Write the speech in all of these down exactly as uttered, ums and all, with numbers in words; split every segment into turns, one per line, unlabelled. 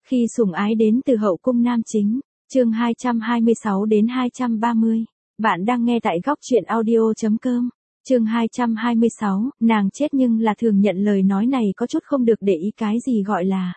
Khi sủng ái đến từ hậu cung nam chính, chương hai trăm hai mươi sáu đến hai trăm ba mươi. Bạn đang nghe tại góc truyện audio.com. Chương hai trăm hai mươi sáu, nàng chết nhưng là thường nhận lời nói này có chút không được để ý cái gì gọi là.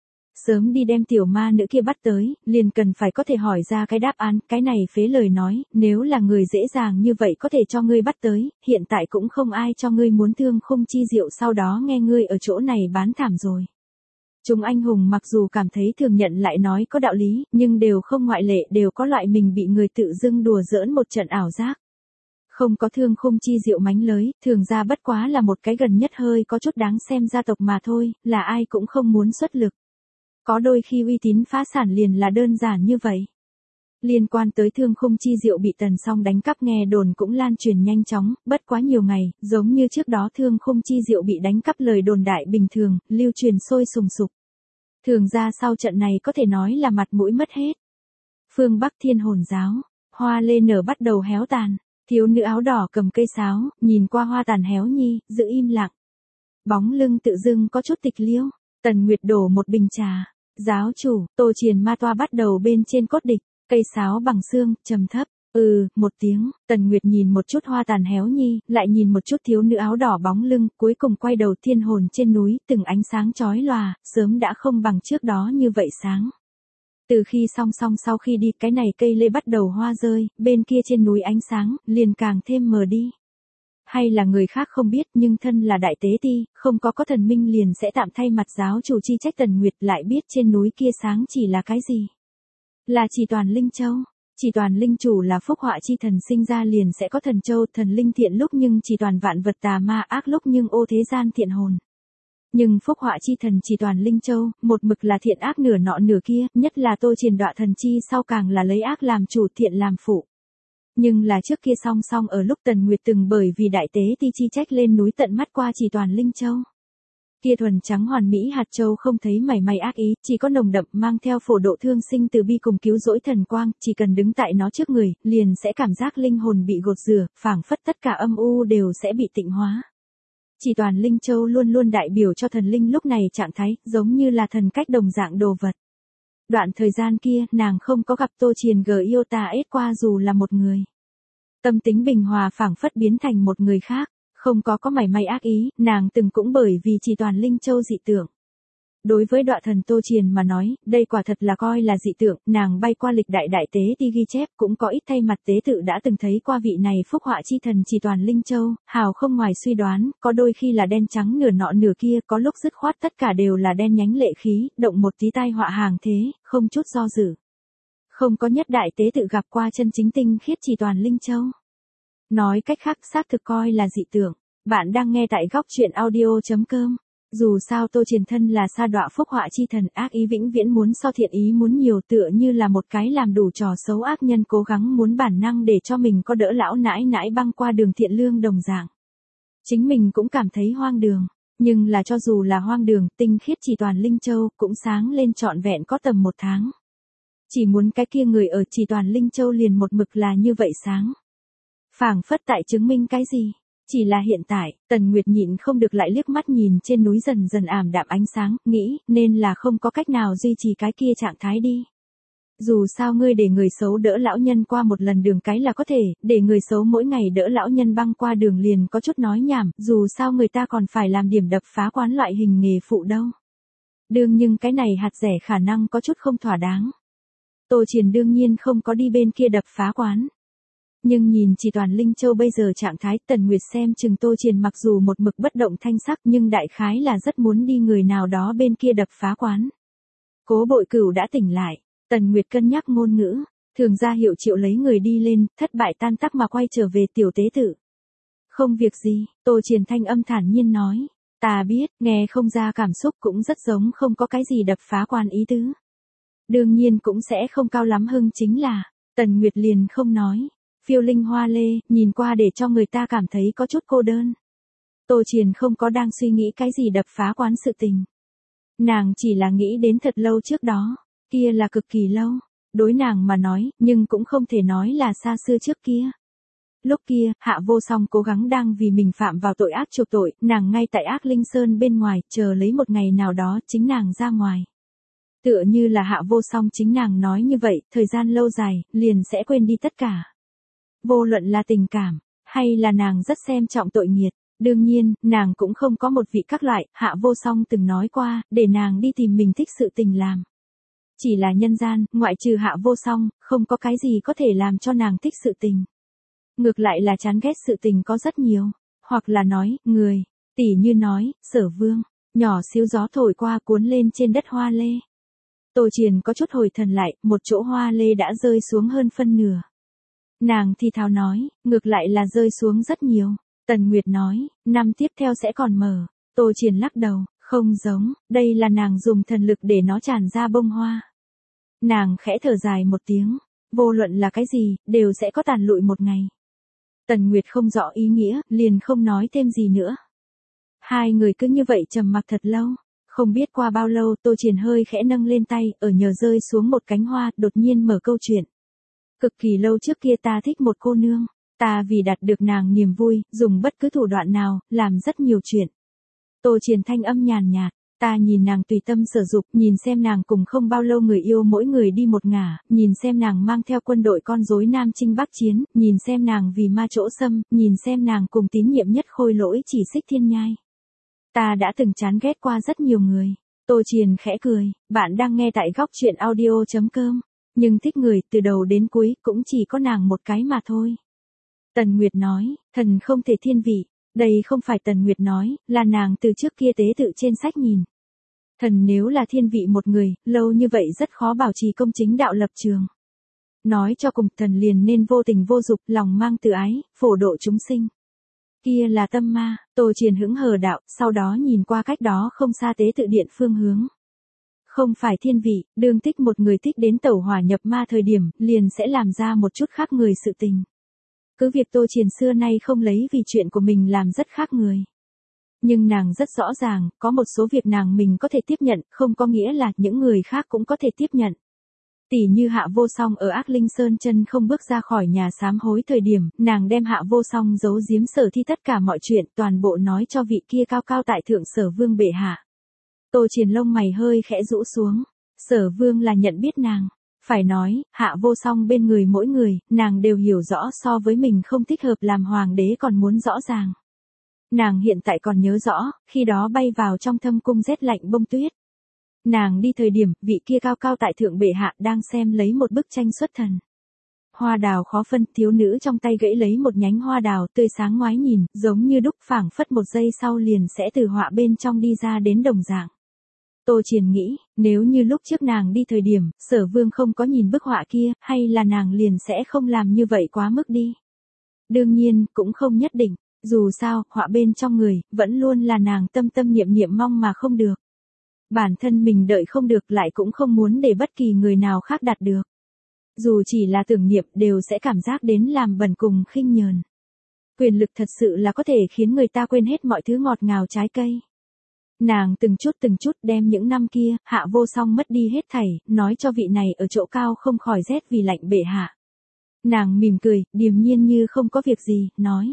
Sớm đi đem tiểu ma nữ kia bắt tới, liền cần phải có thể hỏi ra cái đáp án, cái này phế lời nói, nếu là người dễ dàng như vậy có thể cho ngươi bắt tới, hiện tại cũng không ai cho ngươi muốn thương khung chi diệu sau đó nghe ngươi ở chỗ này bán thảm rồi. Chúng anh hùng mặc dù cảm thấy thường nhận lại nói có đạo lý, nhưng đều không ngoại lệ đều có loại mình bị người tự dưng đùa giỡn một trận ảo giác. Không có thương khung chi diệu mánh lới, thường ra bất quá là một cái gần nhất hơi có chút đáng xem gia tộc mà thôi, là ai cũng không muốn xuất lực. Có đôi khi uy tín phá sản liền là đơn giản như vậy. Liên quan tới thương khung chi diệu bị Tần Song đánh cắp nghe đồn cũng lan truyền nhanh chóng, bất quá nhiều ngày, giống như trước đó thương khung chi diệu bị đánh cắp lời đồn đại bình thường, lưu truyền sôi sùng sục. Thường ra sau trận này có thể nói là mặt mũi mất hết. Phương Bắc Thiên Hồn Giáo, hoa lê nở bắt đầu héo tàn, thiếu nữ áo đỏ cầm cây sáo, nhìn qua hoa tàn héo nhi, giữ im lặng. Bóng lưng tự dưng có chút tịch liêu, Tần Nguyệt đổ một bình trà, giáo chủ, Tô Triền ma toa bắt đầu bên trên cốt địch, cây sáo bằng xương, trầm thấp. Ừ, một tiếng, Tần Nguyệt nhìn một chút hoa tàn héo nhi, lại nhìn một chút thiếu nữ áo đỏ bóng lưng, cuối cùng quay đầu thiên hồn trên núi, từng ánh sáng chói lòa, sớm đã không bằng trước đó như vậy sáng. Từ khi song song sau khi đi, cái này cây lê bắt đầu hoa rơi, bên kia trên núi ánh sáng, liền càng thêm mờ đi. Hay là người khác không biết nhưng thân là đại tế ti, không có có thần minh liền sẽ tạm thay mặt giáo chủ chi trách Tần Nguyệt lại biết trên núi kia sáng chỉ là cái gì. Là chỉ toàn linh châu. Chỉ toàn linh chủ là phúc họa chi thần sinh ra liền sẽ có thần châu, thần linh thiện lúc nhưng chỉ toàn vạn vật tà ma ác lúc nhưng ô thế gian thiện hồn. Nhưng phúc họa chi thần chỉ toàn linh châu, một mực là thiện ác nửa nọ nửa kia, nhất là Tô Triền đọa thần chi sau càng là lấy ác làm chủ thiện làm phụ. Nhưng là trước kia song song ở lúc Tần Nguyệt từng bởi vì đại tế ti chi trách lên núi tận mắt qua chỉ toàn linh châu. Kia thuần trắng hoàn mỹ hạt châu không thấy mảy may ác ý, chỉ có nồng đậm mang theo phổ độ thương sinh từ bi cùng cứu rỗi thần quang, chỉ cần đứng tại nó trước người, liền sẽ cảm giác linh hồn bị gột rửa, phảng phất tất cả âm u đều sẽ bị tịnh hóa. Chỉ toàn linh châu luôn luôn đại biểu cho thần linh lúc này trạng thái, giống như là thần cách đồng dạng đồ vật. Đoạn thời gian kia, nàng không có gặp Tô Triền gờ yêu ta ết qua dù là một người. Tâm tính bình hòa phảng phất biến thành một người khác. Không có có mảy may ác ý, nàng từng cũng bởi vì chỉ toàn linh châu dị tượng. Đối với đọa thần Tô Triền mà nói, đây quả thật là coi là dị tượng, nàng bay qua lịch đại đại tế ti ghi chép cũng có ít thay mặt tế tự đã từng thấy qua vị này phúc họa chi thần chỉ toàn linh châu, hào không ngoài suy đoán, có đôi khi là đen trắng nửa nọ nửa kia, có lúc dứt khoát tất cả đều là đen nhánh lệ khí, động một tí tai họa hàng thế, không chút do dự. Không có nhất đại tế tự gặp qua chân chính tinh khiết chỉ toàn linh châu. Nói cách khác xác thực coi là dị tượng. Bạn đang nghe tại góc truyện audio.com. Dù sao Tô Triền thân là sa đọa phúc họa chi thần ác ý vĩnh viễn muốn so thiện ý muốn nhiều tựa như là một cái làm đủ trò xấu ác nhân cố gắng muốn bản năng để cho mình có đỡ lão nãi nãi băng qua đường thiện lương đồng dạng. Chính mình cũng cảm thấy hoang đường. Nhưng là cho dù là hoang đường, tinh khiết chỉ toàn linh châu cũng sáng lên trọn vẹn có tầm một tháng. Chỉ muốn cái kia người ở chỉ toàn linh châu liền một mực là như vậy sáng. Phảng phất tại chứng minh cái gì? Chỉ là hiện tại, Tần Nguyệt nhịn không được lại liếc mắt nhìn trên núi dần dần ảm đạm ánh sáng, nghĩ nên là không có cách nào duy trì cái kia trạng thái đi. Dù sao ngươi để người xấu đỡ lão nhân qua một lần đường cái là có thể, để người xấu mỗi ngày đỡ lão nhân băng qua đường liền có chút nói nhảm, dù sao người ta còn phải làm điểm đập phá quán loại hình nghề phụ đâu. Đương nhưng cái này hạt rẻ khả năng có chút không thỏa đáng. Tô Triền đương nhiên không có đi bên kia đập phá quán. Nhưng nhìn chỉ toàn linh châu bây giờ trạng thái, Tần Nguyệt xem chừng Tô Triền mặc dù một mực bất động thanh sắc nhưng đại khái là rất muốn đi người nào đó bên kia đập phá quán. Cố Bội Cửu đã tỉnh lại, Tần Nguyệt cân nhắc ngôn ngữ, thường ra hiệu triệu lấy người đi lên, thất bại tan tác mà quay trở về tiểu tế tự. Không việc gì, Tô Triền thanh âm thản nhiên nói, ta biết, nghe không ra cảm xúc cũng rất giống không có cái gì đập phá quan ý tứ. Đương nhiên cũng sẽ không cao lắm hưng chính là, Tần Nguyệt liền không nói. Phiêu linh hoa lê, nhìn qua để cho người ta cảm thấy có chút cô đơn. Tô Triền không có đang suy nghĩ cái gì đập phá quán sự tình. Nàng chỉ là nghĩ đến thật lâu trước đó, kia là cực kỳ lâu, đối nàng mà nói, nhưng cũng không thể nói là xa xưa trước kia. Lúc kia, Hạ Vô Song cố gắng đang vì mình phạm vào tội ác chuộc tội, nàng ngay tại Ác Linh Sơn bên ngoài, chờ lấy một ngày nào đó chính nàng ra ngoài. Tựa như là Hạ Vô Song chính nàng nói như vậy, thời gian lâu dài, liền sẽ quên đi tất cả. Vô luận là tình cảm, hay là nàng rất xem trọng tội nghiệt. Đương nhiên, nàng cũng không có một vị các loại, Hạ Vô Song từng nói qua, để nàng đi tìm mình thích sự tình làm. Chỉ là nhân gian, ngoại trừ Hạ Vô Song, không có cái gì có thể làm cho nàng thích sự tình. Ngược lại là chán ghét sự tình có rất nhiều. Hoặc là nói, người, tỉ như nói, Sở Vương, nhỏ xíu gió thổi qua cuốn lên trên đất hoa lê. Tô Triền có chút hồi thần lại, một chỗ hoa lê đã rơi xuống hơn phân nửa. Nàng thì thào nói, ngược lại là rơi xuống rất nhiều. Tần Nguyệt nói, năm tiếp theo sẽ còn mở. Tô Triền lắc đầu, không giống, đây là nàng dùng thần lực để nó tràn ra bông hoa. Nàng khẽ thở dài một tiếng, vô luận là cái gì, đều sẽ có tàn lụi một ngày. Tần Nguyệt không rõ ý nghĩa, liền không nói thêm gì nữa. Hai người cứ như vậy trầm mặc thật lâu. Không biết qua bao lâu Tô Triền hơi khẽ nâng lên tay, ở nhờ rơi xuống một cánh hoa, đột nhiên mở câu chuyện. Cực kỳ lâu trước kia ta thích một cô nương. Ta vì đạt được nàng niềm vui, dùng bất cứ thủ đoạn nào, làm rất nhiều chuyện. Tô Triền thanh âm nhàn nhạt, ta nhìn nàng tùy tâm sở dục, nhìn xem nàng cùng không bao lâu người yêu mỗi người đi một ngả, nhìn xem nàng mang theo quân đội con rối Nam Chinh Bắc Chiến, nhìn xem nàng vì ma chỗ xâm, nhìn xem nàng cùng tín nhiệm nhất Khôi Lỗi chỉ xích thiên nhai. Ta đã từng chán ghét qua rất nhiều người. Tô Triền khẽ cười, bạn đang nghe tại góc truyện audio chấm com. Nhưng thích người, từ đầu đến cuối, cũng chỉ có nàng một cái mà thôi. Tần Nguyệt nói, thần không thể thiên vị. Đây không phải Tần Nguyệt nói, là nàng từ trước kia tế tự trên sách nhìn. Thần nếu là thiên vị một người, lâu như vậy rất khó bảo trì công chính đạo lập trường. Nói cho cùng, thần liền nên vô tình vô dục, lòng mang từ ái, phổ độ chúng sinh. Kia là tâm ma. Tô Triền hững hờ đạo, sau đó nhìn qua cách đó không xa tế tự điện phương hướng. Không phải thiên vị, đương thích một người thích đến tẩu hỏa nhập ma thời điểm, liền sẽ làm ra một chút khác người sự tình. Cứ việc Tô Triền xưa nay không lấy vì chuyện của mình làm rất khác người. Nhưng nàng rất rõ ràng, có một số việc nàng mình có thể tiếp nhận, không có nghĩa là những người khác cũng có thể tiếp nhận. Tỷ như Hạ Vô Song ở Ác Linh Sơn chân không bước ra khỏi nhà sám hối thời điểm, nàng đem Hạ Vô Song giấu giếm Sở Thi tất cả mọi chuyện, toàn bộ nói cho vị kia cao cao tại thượng Sở Vương bệ hạ. Tô Triền lông mày hơi khẽ rũ xuống, Sở Vương là nhận biết nàng. Phải nói, Hạ Vô Song bên người mỗi người, nàng đều hiểu rõ so với mình không thích hợp làm hoàng đế còn muốn rõ ràng. Nàng hiện tại còn nhớ rõ, khi đó bay vào trong thâm cung rét lạnh bông tuyết. Nàng đi thời điểm, vị kia cao cao tại thượng bệ hạ đang xem lấy một bức tranh xuất thần. Hoa đào khó phân, thiếu nữ trong tay gãy lấy một nhánh hoa đào tươi sáng ngoái nhìn, giống như đúc phảng phất một giây sau liền sẽ từ họa bên trong đi ra đến đồng dạng. Tô Triền nghĩ, nếu như lúc trước nàng đi thời điểm, Sở Vương không có nhìn bức họa kia, hay là nàng liền sẽ không làm như vậy quá mức đi. Đương nhiên, cũng không nhất định, dù sao, họa bên trong người, vẫn luôn là nàng tâm tâm niệm niệm mong mà không được. Bản thân mình đợi không được lại cũng không muốn để bất kỳ người nào khác đạt được. Dù chỉ là tưởng niệm đều sẽ cảm giác đến làm bẩn cùng khinh nhờn. Quyền lực thật sự là có thể khiến người ta quên hết mọi thứ ngọt ngào trái cây. Nàng từng chút từng chút đem những năm kia, Hạ Vô Song mất đi hết thảy, nói cho vị này ở chỗ cao không khỏi rét vì lạnh bệ hạ. Nàng mỉm cười, điềm nhiên như không có việc gì, nói.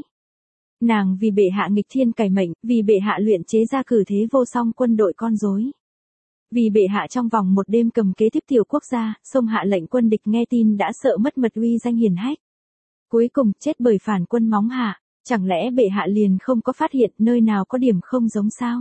Nàng vì bệ hạ nghịch thiên cải mệnh, vì bệ hạ luyện chế ra cử thế vô song quân đội con rối. Vì bệ hạ trong vòng một đêm cầm kế tiếp tiểu quốc gia, xông hạ lệnh quân địch nghe tin đã sợ mất mật uy danh hiển hách. Cuối cùng chết bởi phản quân móng hạ, chẳng lẽ bệ hạ liền không có phát hiện nơi nào có điểm không giống sao?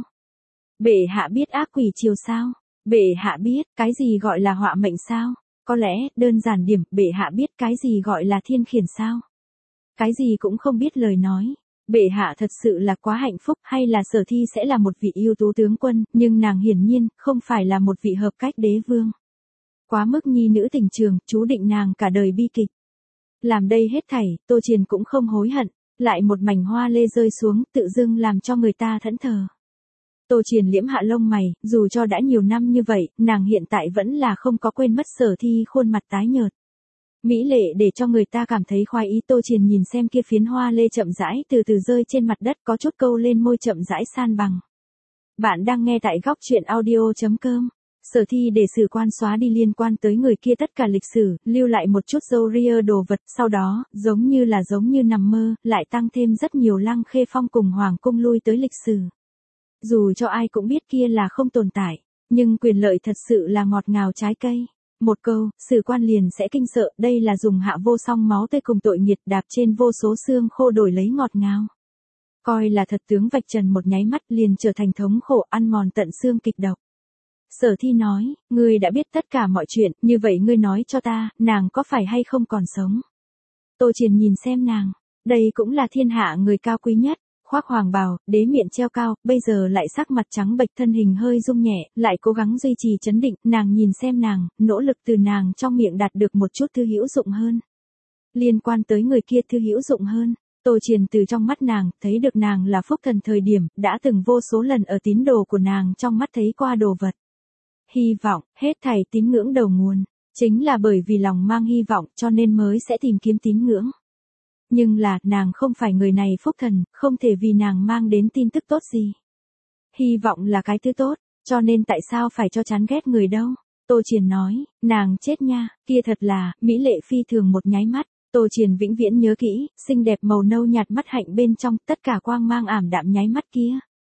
Bệ hạ biết ác quỷ chiều sao? Bệ hạ biết cái gì gọi là họa mệnh sao? Có lẽ, đơn giản điểm, bệ hạ biết cái gì gọi là thiên khiển sao? Cái gì cũng không biết lời nói. Bệ hạ thật sự là quá hạnh phúc, hay là Sở Thi sẽ là một vị ưu tú tướng quân, nhưng nàng hiển nhiên, không phải là một vị hợp cách đế vương. Quá mức nhi nữ tình trường, chú định nàng cả đời bi kịch. Làm đây hết thảy, Tô Triền cũng không hối hận, lại một mảnh hoa lê rơi xuống, tự dưng làm cho người ta thẫn thờ. Tô Triền liễm hạ lông mày, dù cho đã nhiều năm như vậy, nàng hiện tại vẫn là không có quên mất Sở Thi khuôn mặt tái nhợt. Mỹ lệ để cho người ta cảm thấy khoái ý. Tô Triền nhìn xem kia phiến hoa lê chậm rãi từ từ rơi trên mặt đất, có chút câu lên môi chậm rãi san bằng. Bạn đang nghe tại góc truyện audio chấm com. Sở Thi để sử quan xóa đi liên quan tới người kia tất cả lịch sử, lưu lại một chút dâu ria đồ vật, sau đó, giống như là giống như nằm mơ, lại tăng thêm rất nhiều Lăng Khê Phong cùng Hoàng cung lui tới lịch sử. Dù cho ai cũng biết kia là không tồn tại, Nhưng quyền lợi thật sự là ngọt ngào trái cây. Một câu, sử quan liền sẽ kinh sợ, đây là dùng hạ vô song máu tươi cùng tội nghiệt đạp trên vô số xương khô đổi lấy ngọt ngào. Coi là thật tướng vạch trần một nháy mắt liền trở thành thống khổ ăn mòn tận xương kịch độc. Sở Thi nói, ngươi đã biết tất cả mọi chuyện, như vậy ngươi nói cho ta, nàng có phải hay không còn sống? Tô Triền nhìn xem nàng, đây cũng là thiên hạ người cao quý nhất, khoác hoàng bào, đế miệng treo cao, bây giờ lại sắc mặt trắng bệch thân hình hơi rung nhẹ, lại cố gắng duy trì chấn định, nàng nhìn xem nàng, nỗ lực từ nàng trong miệng đạt được một chút thư hữu dụng hơn. Liên quan tới người kia thư hữu dụng hơn. Tô Triền từ trong mắt nàng, thấy được nàng là phúc thần thời điểm, đã từng vô số lần ở tín đồ của nàng trong mắt thấy qua đồ vật. Hy vọng, hết thảy tín ngưỡng đầu nguồn, chính là bởi vì lòng mang hy vọng cho nên mới sẽ tìm kiếm tín ngưỡng. Nhưng là, nàng không phải người này phúc thần, không thể vì nàng mang đến tin tức tốt gì. Hy vọng là cái thứ tốt, cho nên tại sao phải cho chán ghét người đâu? Tô Triền nói, nàng chết nha, kia thật là, mỹ lệ phi thường một nháy mắt. Tô Triền vĩnh viễn nhớ kỹ, xinh đẹp màu nâu nhạt mắt hạnh bên trong, tất cả quang mang ảm đạm nháy mắt kia.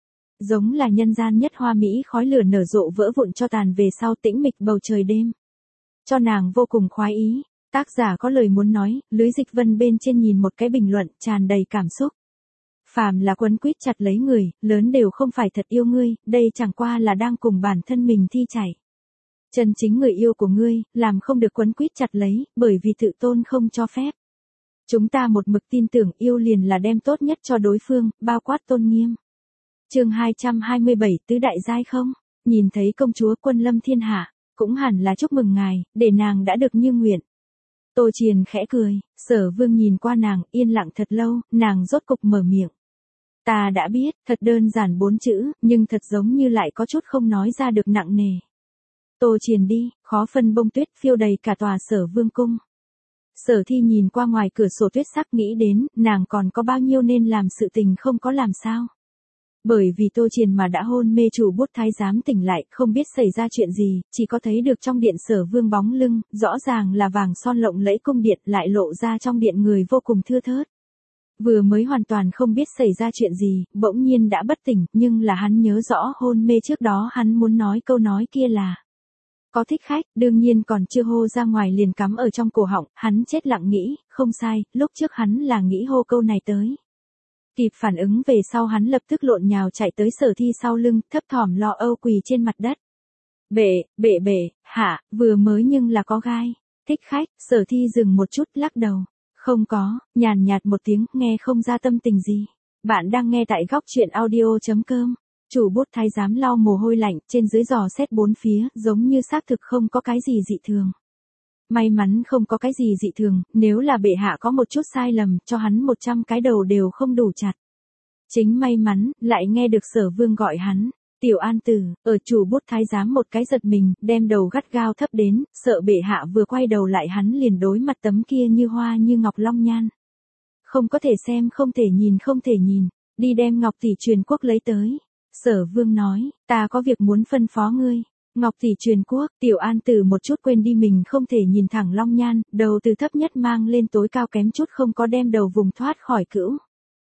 Giống là nhân gian nhất hoa mỹ khói lửa nở rộ vỡ vụn cho tàn về sau tĩnh mịch bầu trời đêm. Cho nàng vô cùng khoái ý, tác giả có lời muốn nói, lưới dịch vân bên trên nhìn một cái bình luận tràn đầy cảm xúc. Phàm là quấn quýt chặt lấy người, lớn đều không phải thật yêu ngươi, đây chẳng qua là đang cùng bản thân mình thi chảy. Chân chính người yêu của ngươi, làm không được quấn quýt chặt lấy, bởi vì tự tôn không cho phép. Chúng ta một mực tin tưởng yêu liền là đem tốt nhất cho đối phương, bao quát tôn nghiêm. Chương hai trăm hai mươi bảy Tứ đại giai không? Nhìn thấy công chúa quân lâm thiên hạ, cũng hẳn là chúc mừng ngài, để nàng đã được như nguyện. Tô Triền khẽ cười, Sở Vương nhìn qua nàng, yên lặng thật lâu, nàng rốt cục mở miệng. Ta đã biết, thật đơn giản bốn chữ, nhưng thật giống như lại có chút không nói ra được nặng nề. Tô Triền đi, khó phân bông tuyết phiêu đầy cả tòa Sở Vương cung. Sở Thi nhìn qua ngoài cửa sổ tuyết sắc nghĩ đến, nàng còn có bao nhiêu nên làm sự tình không có làm sao. Bởi vì Tô Triền mà đã hôn mê chủ bút thái giám tỉnh lại, không biết xảy ra chuyện gì, chỉ có thấy được trong điện Sở Vương bóng lưng, rõ ràng là vàng son lộng lẫy cung điện lại lộ ra trong điện người vô cùng thưa thớt. Vừa mới hoàn toàn không biết xảy ra chuyện gì, bỗng nhiên đã bất tỉnh, nhưng là hắn nhớ rõ hôn mê trước đó hắn muốn nói câu nói kia là có thích khách, đương nhiên còn chưa hô ra ngoài liền cắm ở trong cổ họng, hắn chết lặng nghĩ, không sai, lúc trước hắn là nghĩ hô câu này tới. Kịp phản ứng về sau hắn lập tức lộn nhào chạy tới Sở Thi sau lưng, thấp thỏm lo âu quỳ trên mặt đất. Bệ, bệ bệ, hạ, vừa mới nhưng là có gai. Thích khách, Sở Thi dừng một chút lắc đầu. Không có, nhàn nhạt một tiếng, nghe không ra tâm tình gì. Bạn đang nghe tại góc truyện audio chấm com. Chủ bút thái giám lau mồ hôi lạnh, trên dưới dò xét bốn phía, giống như xác thực không có cái gì dị thường. May mắn không có cái gì dị thường, nếu là bệ hạ có một chút sai lầm, cho hắn một trăm cái đầu đều không đủ chặt. Chính may mắn, lại nghe được Sở Vương gọi hắn. Tiểu An Tử, ở chủ bút thái giám một cái giật mình, đem đầu gắt gao thấp đến, sợ bệ hạ vừa quay đầu lại hắn liền đối mặt tấm kia như hoa như ngọc long nhan. Không có thể xem, không thể nhìn, không thể nhìn, đi đem ngọc tỷ truyền quốc lấy tới. Sở Vương nói, ta có việc muốn phân phó ngươi. Ngọc tỷ truyền quốc, Tiểu An Tử một chút quên đi mình không thể nhìn thẳng long nhan, đầu từ thấp nhất mang lên tối cao kém chút không có đem đầu vùng thoát khỏi cữu.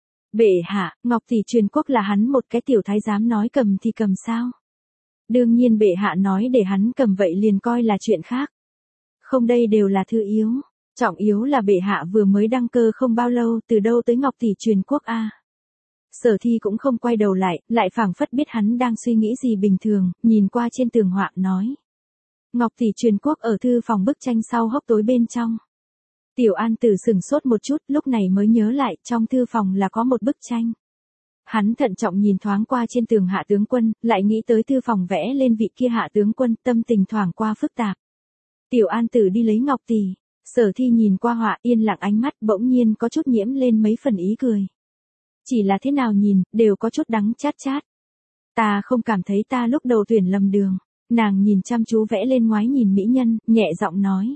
Bệ hạ, Ngọc tỷ truyền quốc là hắn một cái tiểu thái giám nói cầm thì cầm sao? Đương nhiên bệ hạ nói để hắn cầm vậy liền coi là chuyện khác. Không, đây đều là thứ yếu. Trọng yếu là bệ hạ vừa mới đăng cơ không bao lâu, từ đâu tới Ngọc tỷ truyền quốc a? Sở Thi cũng không quay đầu lại, lại phảng phất biết hắn đang suy nghĩ gì bình thường, nhìn qua trên tường họa nói. Ngọc tỷ truyền quốc ở thư phòng bức tranh sau hốc tối bên trong. Tiểu An Tử sừng sốt một chút, lúc này mới nhớ lại, trong thư phòng là có một bức tranh. Hắn thận trọng nhìn thoáng qua trên tường hạ tướng quân, lại nghĩ tới thư phòng vẽ lên vị kia hạ tướng quân, tâm tình thoảng qua phức tạp. Tiểu An Tử đi lấy ngọc tỷ, Sở Thi nhìn qua họa, yên lặng ánh mắt bỗng nhiên có chút nhiễm lên mấy phần ý cười. Chỉ là thế nào nhìn, đều có chút đắng chát chát. Ta không cảm thấy ta lúc đầu tuyển lầm đường. Nàng nhìn chăm chú vẽ lên ngoái nhìn mỹ nhân, nhẹ giọng nói.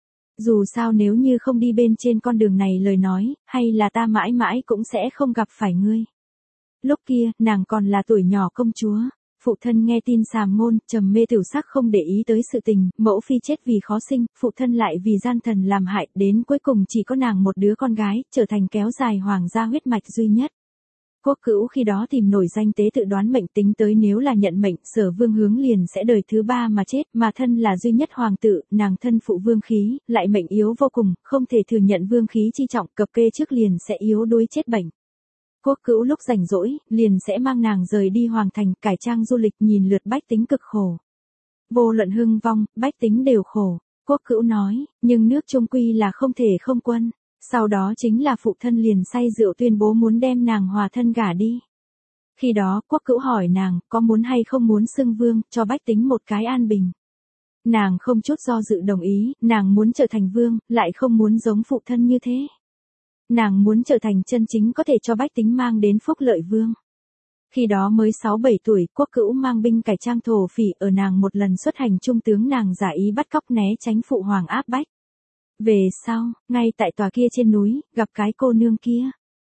Dù sao nếu như không đi bên trên con đường này lời nói, hay là ta mãi mãi cũng sẽ không gặp phải ngươi. Lúc kia, nàng còn là tuổi nhỏ công chúa. Phụ thân nghe tin sàm ngôn, trầm mê tiểu sắc không để ý tới sự tình, mẫu phi chết vì khó sinh, phụ thân lại vì gian thần làm hại, đến cuối cùng chỉ có nàng một đứa con gái, trở thành kéo dài hoàng gia huyết mạch duy nhất. Quốc Cữu khi đó tìm nổi danh tế tự đoán mệnh, tính tới nếu là nhận mệnh, Sở Vương Hướng liền sẽ đời thứ ba mà chết, mà thân là duy nhất hoàng tử, nàng thân phụ vương khí, lại mệnh yếu vô cùng, không thể thừa nhận vương khí chi trọng, cập kê trước liền sẽ yếu đuối chết bệnh. Quốc Cữu lúc rảnh rỗi, liền sẽ mang nàng rời đi hoàng thành, cải trang du lịch, nhìn lượt bách tính cực khổ. Vô luận hưng vong, bách tính đều khổ. Quốc Cữu nói, nhưng nước chung quy là không thể không quân. Sau đó chính là phụ thân liền say rượu tuyên bố muốn đem nàng hòa thân gả đi. Khi đó, Quốc Cữu hỏi nàng, có muốn hay không muốn xưng vương, cho bách tính một cái an bình. Nàng không chút do dự đồng ý, nàng muốn trở thành vương, lại không muốn giống phụ thân như thế. Nàng muốn trở thành chân chính có thể cho bách tính mang đến phúc lợi vương. Khi đó mới sáu bảy tuổi, Quốc Cữu mang binh cải trang thổ phỉ, ở nàng một lần xuất hành trung tướng nàng giả ý bắt cóc né tránh phụ hoàng áp bách. Về sau, ngay tại tòa kia trên núi, gặp cái cô nương kia.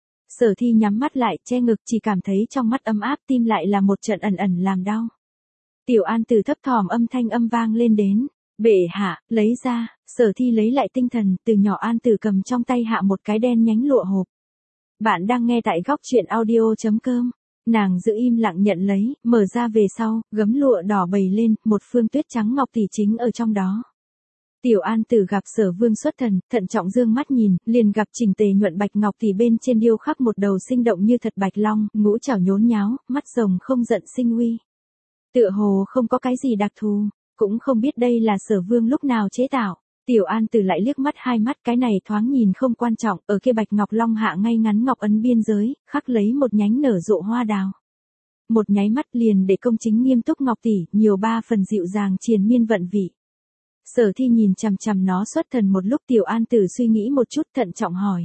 Sở Thi nhắm mắt lại, che ngực, chỉ cảm thấy trong mắt ấm áp, tim lại là một trận ẩn ẩn làm đau. Tiểu An Tử thấp thỏm âm thanh âm vang lên đến. Bệ hạ, lấy ra. Sở Thi lấy lại tinh thần, từ nhỏ An Tử cầm trong tay hạ một cái đen nhánh lụa hộp. Bạn đang nghe tại góc truyện audio.com. Nàng giữ im lặng nhận lấy, mở ra về sau, gấm lụa đỏ bày lên, một phương tuyết trắng ngọc tỷ chính ở trong đó. Tiểu An Tử gặp Sở Vương xuất thần, thận trọng dương mắt nhìn, liền gặp chỉnh tề nhuận bạch ngọc tỷ bên trên điêu khắc một đầu sinh động như thật bạch long, ngũ trảo nhốn nháo, mắt rồng không giận sinh uy. Tựa hồ không có cái gì đặc thù, cũng không biết đây là Sở Vương lúc nào chế tạo. Tiểu An Tử lại liếc mắt hai mắt, cái này thoáng nhìn không quan trọng, ở kia bạch ngọc long hạ ngay ngắn ngọc ấn biên giới, khắc lấy một nhánh nở rộ hoa đào. Một nháy mắt liền để công chính nghiêm túc ngọc tỷ, nhiều ba phần dịu dàng triền miên vận vị. Sở Thi nhìn chằm chằm nó xuất thần một lúc. Tiểu An Tử suy nghĩ một chút, thận trọng hỏi.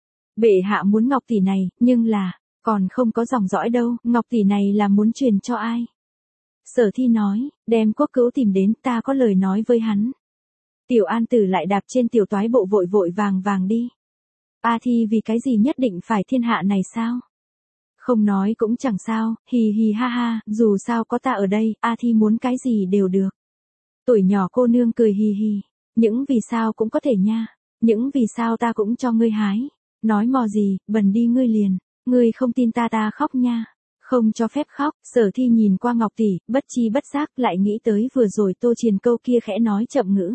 Bệ hạ muốn ngọc tỷ này, nhưng là, còn không có dòng dõi đâu, ngọc tỷ này là muốn truyền cho ai? Sở Thi nói, đem Quốc Cữu tìm đến, ta có lời nói với hắn. Tiểu An Tử lại đạp trên tiểu toái bộ vội vội vàng vàng đi. A Thi vì cái gì nhất định phải thiên hạ này sao? Không nói cũng chẳng sao, hì hì ha ha, dù sao có ta ở đây, A Thi muốn cái gì đều được. Tuổi nhỏ cô nương cười hì hì, những vì sao cũng có thể nha, những vì sao ta cũng cho ngươi hái. Nói mò gì, bần đi ngươi liền, ngươi không tin ta ta khóc nha. Không cho phép khóc. Sở Thi nhìn qua ngọc tỷ, bất chi bất giác lại nghĩ tới vừa rồi Tô Triền câu kia khẽ nói chậm ngữ.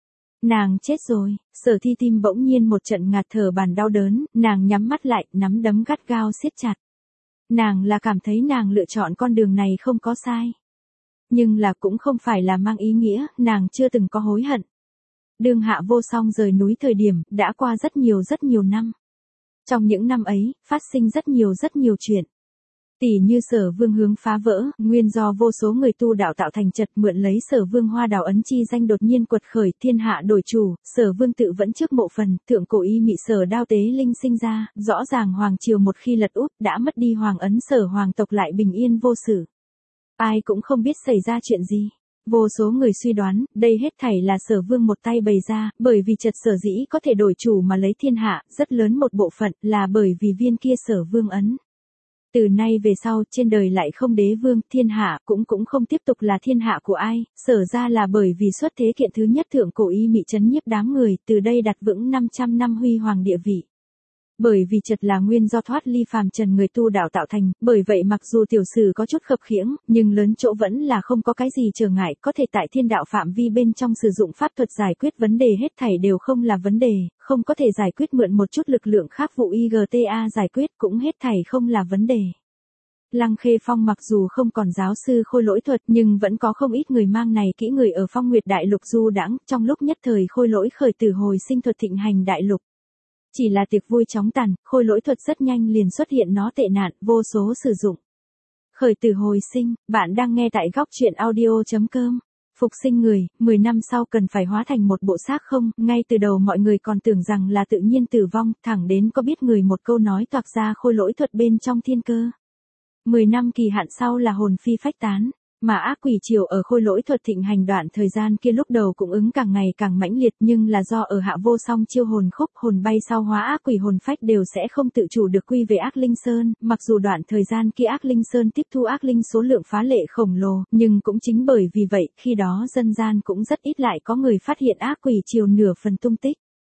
Nàng chết rồi. Sở Thi tim bỗng nhiên một trận ngạt thở bàn đau đớn, nàng nhắm mắt lại, nắm đấm gắt gao siết chặt. Nàng là cảm thấy nàng lựa chọn con đường này không có sai. Nhưng là cũng không phải là mang ý nghĩa, nàng chưa từng có hối hận. Đương Hạ Vô Song rời núi thời điểm, đã qua rất nhiều rất nhiều năm. Trong những năm ấy, phát sinh rất nhiều rất nhiều chuyện. Tỷ như Sở Vương Hướng phá vỡ, nguyên do vô số người tu đạo tạo thành chật, mượn lấy Sở Vương Hoa Đào ấn chi danh đột nhiên quật khởi, thiên hạ đổi chủ, Sở Vương tự vẫn trước mộ phần, thượng cổ y mị Sở Đao tế linh sinh ra, rõ ràng hoàng triều một khi lật úp, đã mất đi hoàng ấn, Sở hoàng tộc lại bình yên vô sự. Ai cũng không biết xảy ra chuyện gì. Vô số người suy đoán, đây hết thảy là Sở Vương một tay bày ra, bởi vì chật sở dĩ có thể đổi chủ mà lấy thiên hạ, rất lớn một bộ phận là bởi vì viên kia Sở Vương ấn. Từ nay về sau, trên đời lại không đế vương, thiên hạ cũng cũng không tiếp tục là thiên hạ của ai, sở ra là bởi vì xuất thế kiện thứ nhất thượng cổ y mị chấn nhiếp đám người, từ đây đặt vững năm trăm năm huy hoàng địa vị. Bởi vì chật là nguyên do thoát ly phàm trần người tu đạo tạo thành, bởi vậy mặc dù tiểu sử có chút khập khiễng, nhưng lớn chỗ vẫn là không có cái gì trở ngại, có thể tại thiên đạo phạm vi bên trong sử dụng pháp thuật giải quyết vấn đề hết thảy đều không là vấn đề, không có thể giải quyết mượn một chút lực lượng khác vụ i giê tê a giải quyết cũng hết thảy không là vấn đề. Lăng Khê Phong mặc dù không còn giáo sư khôi lỗi thuật nhưng vẫn có không ít người mang này kỹ người ở Phong Nguyệt Đại Lục du đãng, trong lúc nhất thời khôi lỗi khởi tử hồi sinh thuật thịnh hành đại lục. Chỉ là tiệc vui chóng tàn, khôi lỗi thuật rất nhanh liền xuất hiện nó tệ nạn, vô số sử dụng. Khởi tử hồi sinh, bạn đang nghe tại góc truyện audio.com. Phục sinh người, mười năm sau cần phải hóa thành một bộ xác không, ngay từ đầu mọi người còn tưởng rằng là tự nhiên tử vong, thẳng đến có biết người một câu nói toạc ra khôi lỗi thuật bên trong thiên cơ. mười năm kỳ hạn sau là hồn phi phách tán. Mà ác quỷ triều ở khôi lỗi thuật thịnh hành đoạn thời gian kia lúc đầu cũng ứng càng ngày càng mãnh liệt, nhưng là do ở Hạ Vô Song chiêu hồn khúc hồn bay sau hóa ác quỷ hồn phách đều sẽ không tự chủ được quy về ác linh sơn, mặc dù đoạn thời gian kia ác linh sơn tiếp thu ác linh số lượng phá lệ khổng lồ, nhưng cũng chính bởi vì vậy, khi đó dân gian cũng rất ít lại có người phát hiện ác quỷ triều nửa phần tung tích.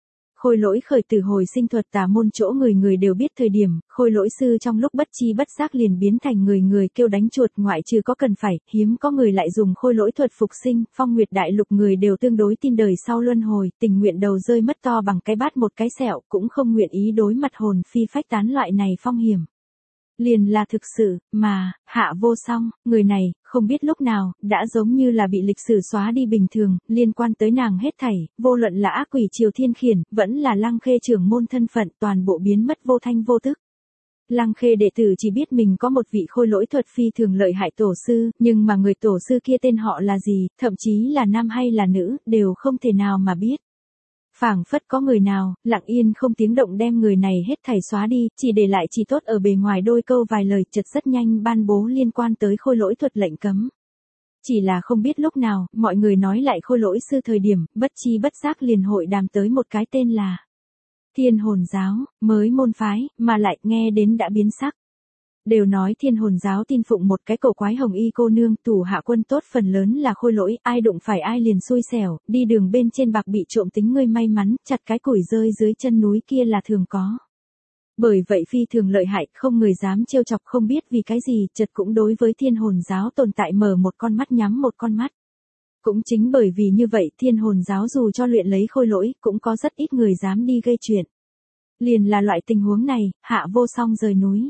khôi lỗi khởi tử hồi sinh thuật tà môn chỗ người người đều biết thời điểm, khôi lỗi sư trong lúc bất chi bất giác liền biến thành người người kêu đánh chuột, ngoại trừ có cần phải, hiếm có người lại dùng khôi lỗi thuật phục sinh. Phong Nguyệt đại lục người đều tương đối tin đời sau luân hồi, tình nguyện đầu rơi mất to bằng cái bát một cái sẹo, cũng không nguyện ý đối mặt hồn phi phách tán loại này phong hiểm. Liền là thực sự, mà, Hạ Vô Song, người này, không biết lúc nào, đã giống như là bị lịch sử xóa đi bình thường, liên quan tới nàng hết thảy, vô luận là ác quỷ Triều Thiên Khiển, vẫn là Lăng Khê trưởng môn thân phận, toàn bộ biến mất vô thanh vô tức. Lăng Khê đệ tử chỉ biết mình có một vị khôi lỗi thuật phi thường lợi hại tổ sư, nhưng mà người tổ sư kia tên họ là gì, thậm chí là nam hay là nữ, đều không thể nào mà biết. Phảng phất có người nào, lặng yên không tiếng động đem người này hết thảy xóa đi, chỉ để lại chỉ tốt ở bề ngoài đôi câu vài lời, chợt rất nhanh ban bố liên quan tới khôi lỗi thuật lệnh cấm. Chỉ là không biết lúc nào, mọi người nói lại khôi lỗi sư thời điểm, bất chi bất giác liền hội đàm tới một cái tên là Thiên Hồn Giáo, mới môn phái, mà lại nghe đến đã biến sắc. Đều nói Thiên Hồn Giáo tin phụng một cái cổ quái hồng y cô nương, thủ hạ quân tốt phần lớn là khôi lỗi, ai đụng phải ai liền xui xẻo, đi đường bên trên bạc bị trộm tính ngươi may mắn, chặt cái củi rơi dưới chân núi kia là thường có. Bởi vậy phi thường lợi hại, không người dám trêu chọc, không biết vì cái gì, chợt cũng đối với Thiên Hồn Giáo tồn tại mở một con mắt nhắm một con mắt. Cũng chính bởi vì như vậy, Thiên Hồn Giáo dù cho luyện lấy khôi lỗi, cũng có rất ít người dám đi gây chuyện. Liền là loại tình huống này, Hạ Vô Song rời núi.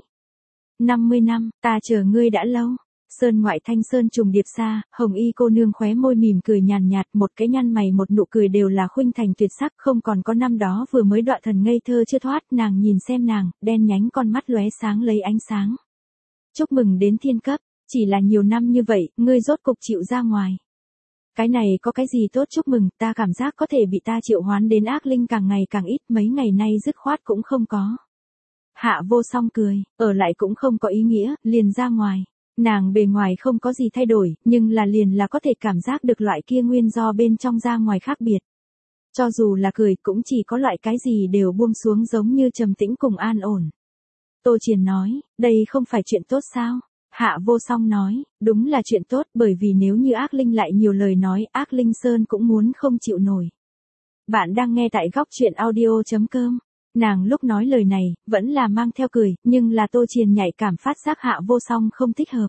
năm mươi năm, ta chờ ngươi đã lâu. Sơn ngoại thanh sơn trùng điệp xa, hồng y cô nương khóe môi mỉm cười nhàn nhạt, một cái nhăn mày một nụ cười đều là khuynh thành tuyệt sắc, không còn có năm đó vừa mới đọa thần ngây thơ chưa thoát, nàng nhìn xem nàng, đen nhánh con mắt lóe sáng lấy ánh sáng. Chúc mừng đến thiên cấp, chỉ là nhiều năm như vậy, ngươi rốt cục chịu ra ngoài. Cái này có cái gì tốt chúc mừng, ta cảm giác có thể bị ta triệu hoán đến ác linh càng ngày càng ít, mấy ngày nay dứt khoát cũng không có. Hạ Vô Song cười, ở lại cũng không có ý nghĩa, liền ra ngoài. Nàng bề ngoài không có gì thay đổi, nhưng là liền là có thể cảm giác được loại kia nguyên do bên trong ra ngoài khác biệt. Cho dù là cười cũng chỉ có loại cái gì đều buông xuống giống như trầm tĩnh cùng an ổn. Tô Triền nói, đây không phải chuyện tốt sao? Hạ Vô Song nói, đúng là chuyện tốt, bởi vì nếu như ác linh lại nhiều lời nói, ác linh sơn cũng muốn không chịu nổi. Bạn đang nghe tại góc truyện audio chấm com. Nàng lúc nói lời này, vẫn là mang theo cười, nhưng là Tô Triền nhạy cảm phát giác Hạ Vô Song không thích hợp.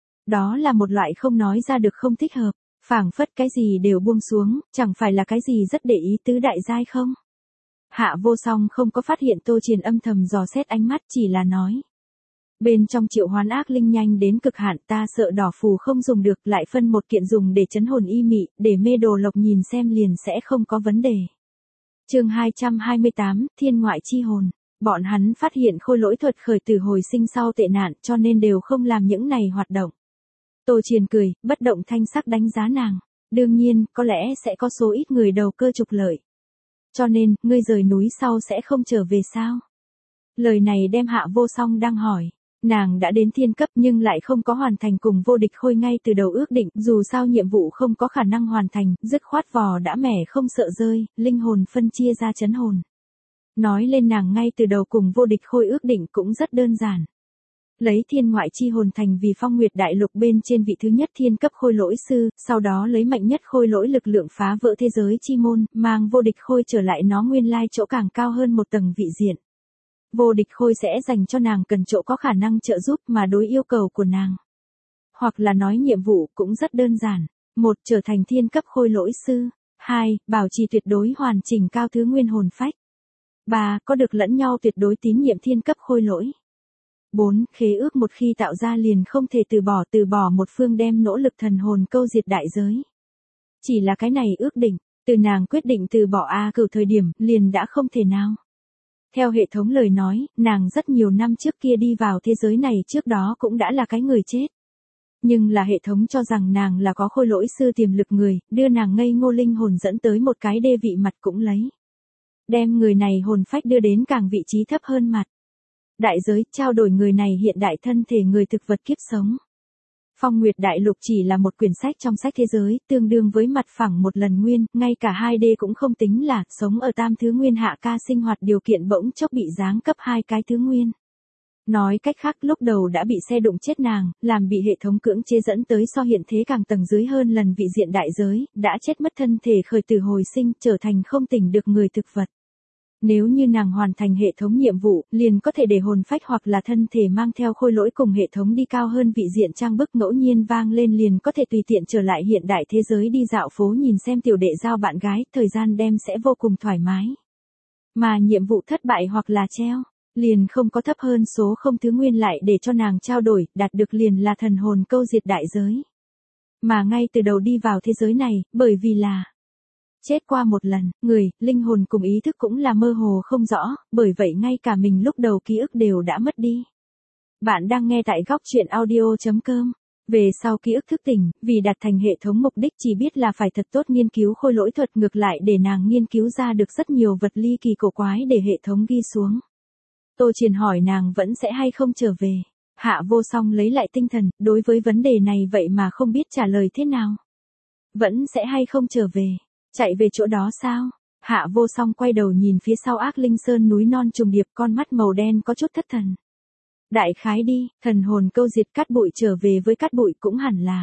Đó là một loại không nói ra được không thích hợp, phảng phất cái gì đều buông xuống, chẳng phải là cái gì rất để ý tứ đại giai không? Hạ Vô Song không có phát hiện Tô Triền âm thầm dò xét ánh mắt, chỉ là nói. Bên trong triệu hoán ác linh nhanh đến cực hạn, ta sợ đỏ phù không dùng được, lại phân một kiện dùng để chấn hồn y mị, để mê đồ lộc nhìn xem liền sẽ không có vấn đề. Chương hai trăm hai mươi tám, Thiên Ngoại Chi Hồn. Bọn hắn phát hiện khôi lỗi thuật khởi tử hồi sinh sau tệ nạn, cho nên đều không làm những này hoạt động. Tô Triền cười, bất động thanh sắc đánh giá nàng. Đương nhiên, có lẽ sẽ có số ít người đầu cơ trục lợi. Cho nên, ngươi rời núi sau sẽ không trở về sao? Lời này đem Hạ Vô Song đang hỏi. Nàng đã đến thiên cấp nhưng lại không có hoàn thành cùng vô địch khôi ngay từ đầu ước định, dù sao nhiệm vụ không có khả năng hoàn thành, dứt khoát vò đã mẻ không sợ rơi, linh hồn phân chia ra chấn hồn. Nói lên nàng ngay từ đầu cùng vô địch khôi ước định cũng rất đơn giản. Lấy thiên ngoại chi hồn thành vì Phong Nguyệt đại lục bên trên vị thứ nhất thiên cấp khôi lỗi sư, sau đó lấy mạnh nhất khôi lỗi lực lượng phá vỡ thế giới chi môn, mang vô địch khôi trở lại nó nguyên lai chỗ càng cao hơn một tầng vị diện. Vô địch khôi sẽ dành cho nàng cần chỗ có khả năng trợ giúp mà đối yêu cầu của nàng. Hoặc là nói nhiệm vụ cũng rất đơn giản. Một, trở thành thiên cấp khôi lỗi sư. Hai, bảo trì tuyệt đối hoàn chỉnh cao thứ nguyên hồn phách. Ba, có được lẫn nhau tuyệt đối tín nhiệm thiên cấp khôi lỗi. Bốn, khế ước một khi tạo ra liền không thể từ bỏ từ bỏ một phương đem nỗ lực thần hồn câu diệt đại giới. Chỉ là cái này ước định, từ nàng quyết định từ bỏ A cửu thời điểm liền đã không thể nào. Theo hệ thống lời nói, nàng rất nhiều năm trước kia đi vào thế giới này trước đó cũng đã là cái người chết. Nhưng là hệ thống cho rằng nàng là có khôi lỗi sư tiềm lực người, đưa nàng ngây ngô linh hồn dẫn tới một cái đê vị mặt cũng lấy. Đem người này hồn phách đưa đến càng vị trí thấp hơn mặt. Đại giới trao đổi người này hiện đại thân thể người thực vật kiếp sống. Phong Nguyệt Đại Lục chỉ là một quyển sách trong sách thế giới, tương đương với mặt phẳng một lần nguyên, ngay cả hai D cũng không tính là, sống ở tam thứ nguyên hạ ca sinh hoạt điều kiện bỗng chốc bị giáng cấp hai cái thứ nguyên. Nói cách khác lúc đầu đã bị xe đụng chết nàng, làm bị hệ thống cưỡng chế dẫn tới so hiện thế càng tầng dưới hơn lần vị diện đại giới, đã chết mất thân thể khởi tử hồi sinh, trở thành không tỉnh được người thực vật. nếu như nàng hoàn thành hệ thống nhiệm vụ, liền có thể để hồn phách hoặc là thân thể mang theo khôi lỗi cùng hệ thống đi cao hơn vị diện trang bức ngẫu nhiên vang lên liền có thể tùy tiện trở lại hiện đại thế giới đi dạo phố nhìn xem tiểu đệ giao bạn gái, thời gian đem sẽ vô cùng thoải mái. Mà nhiệm vụ thất bại hoặc là treo, liền không có thấp hơn số không thứ nguyên lại để cho nàng trao đổi, đạt được liền là thần hồn câu diệt đại giới. Mà ngay từ đầu đi vào thế giới này, bởi vì là chết qua một lần, người, linh hồn cùng ý thức cũng là mơ hồ không rõ, bởi vậy ngay cả mình lúc đầu ký ức đều đã mất đi. Bạn đang nghe tại góc truyện audio chấm com. Về sau ký ức thức tỉnh, vì đạt thành hệ thống mục đích chỉ biết là phải thật tốt nghiên cứu khôi lỗi thuật, ngược lại để nàng nghiên cứu ra được rất nhiều vật ly kỳ cổ quái để hệ thống ghi xuống. Tô Triền hỏi nàng vẫn sẽ hay không trở về. Hạ Vô Song lấy lại tinh thần, đối với vấn đề này vậy mà không biết trả lời thế nào. Vẫn sẽ hay không trở về. Chạy về chỗ đó sao? Hạ Vô Song quay đầu nhìn phía sau Ác Linh Sơn núi non trùng điệp, con mắt màu đen có chút thất thần. Đại khái đi, thần hồn câu diệt cát bụi trở về với cát bụi cũng hẳn là.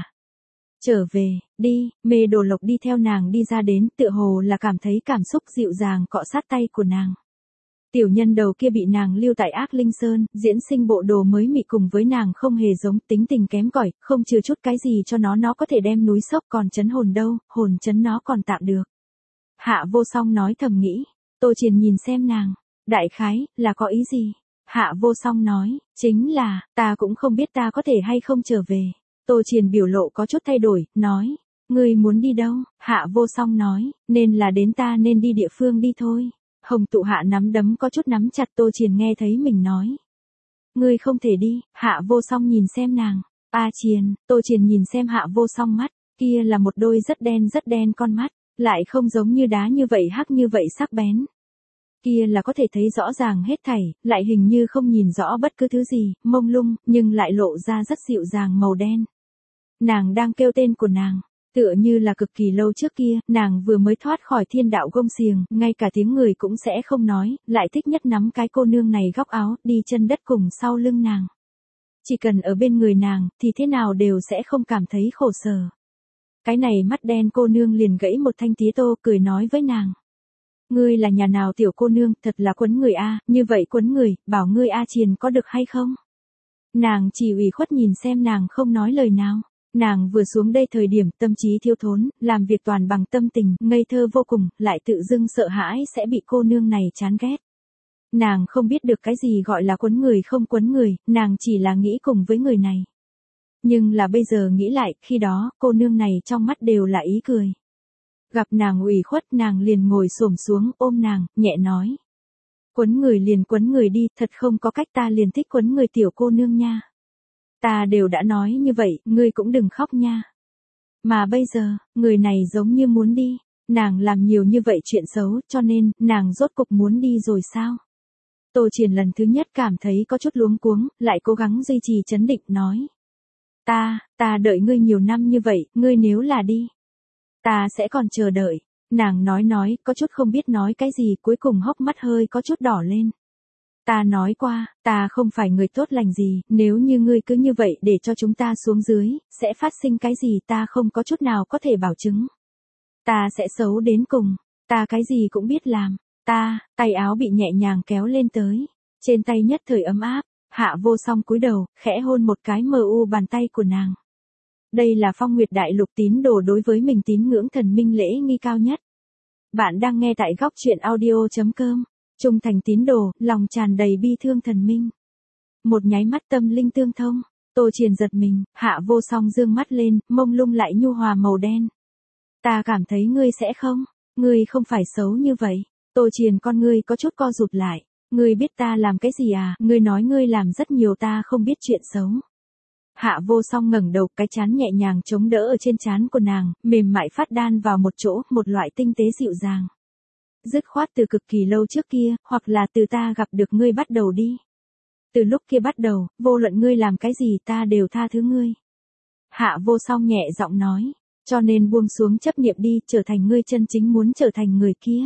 Trở về, đi, Mê Đồ Lộc đi theo nàng đi ra đến, tựa hồ là cảm thấy cảm xúc dịu dàng cọ sát tay của nàng. Tiểu nhân đầu kia bị nàng lưu tại Ác Linh Sơn, diễn sinh bộ đồ mới mị cùng với nàng không hề giống, tính tình kém cỏi, không chừa chút cái gì cho nó nó có thể đem núi sốc, còn chấn hồn đâu, hồn chấn nó còn tạm được. Hạ Vô Song nói thầm nghĩ, Tô Triền nhìn xem nàng, đại khái, là có ý gì? Hạ Vô Song nói, chính là, ta cũng không biết ta có thể hay không trở về. Tô Triền biểu lộ có chút thay đổi, nói, ngươi muốn đi đâu? Hạ Vô Song nói, nên là đến ta nên đi địa phương đi thôi. Hồng Tụ Hạ nắm đấm có chút nắm chặt, Tô Triền nghe thấy mình nói. Ngươi không thể đi. Hạ Vô Song nhìn xem nàng. A Triền, Tô Triền nhìn xem Hạ Vô Song mắt, kia là một đôi rất đen rất đen con mắt, lại không giống như đá như vậy hắc như vậy sắc bén. Kia là có thể thấy rõ ràng hết thảy, lại hình như không nhìn rõ bất cứ thứ gì, mông lung, nhưng lại lộ ra rất dịu dàng màu đen. Nàng đang kêu tên của nàng. Tựa như là cực kỳ lâu trước kia, nàng vừa mới thoát khỏi thiên đạo gông xiềng, ngay cả tiếng người cũng sẽ không nói, lại thích nhất nắm cái cô nương này góc áo, đi chân đất cùng sau lưng nàng. Chỉ cần ở bên người nàng, thì thế nào đều sẽ không cảm thấy khổ sở. Cái này mắt đen cô nương liền gãy một thanh tía tô, cười nói với nàng. Ngươi là nhà nào tiểu cô nương, thật là quấn người a, như vậy quấn người, bảo ngươi A Triền có được hay không? Nàng chỉ ủy khuất nhìn xem nàng không nói lời nào. Nàng vừa xuống đây thời điểm tâm trí thiếu thốn, làm việc toàn bằng tâm tình, ngây thơ vô cùng, lại tự dưng sợ hãi sẽ bị cô nương này chán ghét. Nàng không biết được cái gì gọi là quấn người không quấn người, nàng chỉ là nghĩ cùng với người này. Nhưng là bây giờ nghĩ lại, khi đó, cô nương này trong mắt đều là ý cười. Gặp nàng ủy khuất, nàng liền ngồi xổm xuống, ôm nàng, nhẹ nói. Quấn người liền quấn người đi, thật không có cách, ta liền thích quấn người tiểu cô nương nha. Ta đều đã nói như vậy, ngươi cũng đừng khóc nha. Mà bây giờ, người này giống như muốn đi, nàng làm nhiều như vậy chuyện xấu, cho nên, nàng rốt cục muốn đi rồi sao? Tô Triền lần thứ nhất cảm thấy có chút luống cuống, lại cố gắng duy trì trấn định, nói. Ta, ta đợi ngươi nhiều năm như vậy, ngươi nếu là đi, ta sẽ còn chờ đợi. Nàng nói nói, có chút không biết nói cái gì, cuối cùng hốc mắt hơi có chút đỏ lên. Ta nói qua, ta không phải người tốt lành gì, nếu như ngươi cứ như vậy để cho chúng ta xuống dưới, sẽ phát sinh cái gì ta không có chút nào có thể bảo chứng. Ta sẽ xấu đến cùng, ta cái gì cũng biết làm, ta, tay áo bị nhẹ nhàng kéo lên tới, trên tay nhất thời ấm áp, Hạ Vô Song cúi đầu, khẽ hôn một cái mờ u bàn tay của nàng. Đây là Phong Nguyệt Đại Lục tín đồ đối với mình tín ngưỡng thần minh lễ nghi cao nhất. Bạn đang nghe tại góc truyện audio chấm com. Trung thành tín đồ, lòng tràn đầy bi thương thần minh. Một nháy mắt tâm linh tương thông, Tô Triền giật mình, Hạ Vô Song dương mắt lên, mông lung lại nhu hòa màu đen. Ta cảm thấy ngươi sẽ không, ngươi không phải xấu như vậy. Tô Triền con ngươi có chút co rụt lại, ngươi biết ta làm cái gì à, ngươi nói ngươi làm rất nhiều ta không biết chuyện xấu. Hạ Vô Song ngẩng đầu, cái trán nhẹ nhàng chống đỡ ở trên trán của nàng, mềm mại phát đan vào một chỗ, một loại tinh tế dịu dàng. Dứt khoát từ cực kỳ lâu trước kia, hoặc là từ ta gặp được ngươi bắt đầu đi. Từ lúc kia bắt đầu, vô luận ngươi làm cái gì ta đều tha thứ ngươi. Hạ Vô Song nhẹ giọng nói, cho nên buông xuống chấp niệm đi, trở thành ngươi chân chính muốn trở thành người kia.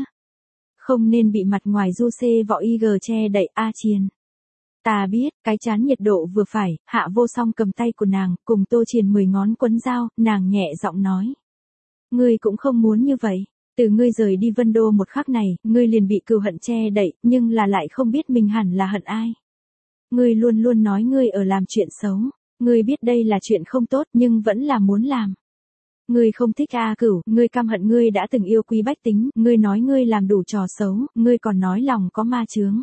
Không nên bị mặt ngoài du xê võ y gờ che đậy. A Triền. Ta biết, cái chán nhiệt độ vừa phải, Hạ Vô Song cầm tay của nàng, cùng Tô Triền mười ngón quấn dao, nàng nhẹ giọng nói. Ngươi cũng không muốn như vậy. Từ ngươi rời đi Vân Đô một khắc này, ngươi liền bị cừu hận che đậy, nhưng là lại không biết mình hẳn là hận ai. Ngươi luôn luôn nói ngươi ở làm chuyện xấu, ngươi biết đây là chuyện không tốt nhưng vẫn là muốn làm. Ngươi không thích A Cửu, ngươi căm hận ngươi đã từng yêu quý Bách Tính, ngươi nói ngươi làm đủ trò xấu, ngươi còn nói lòng có ma chướng.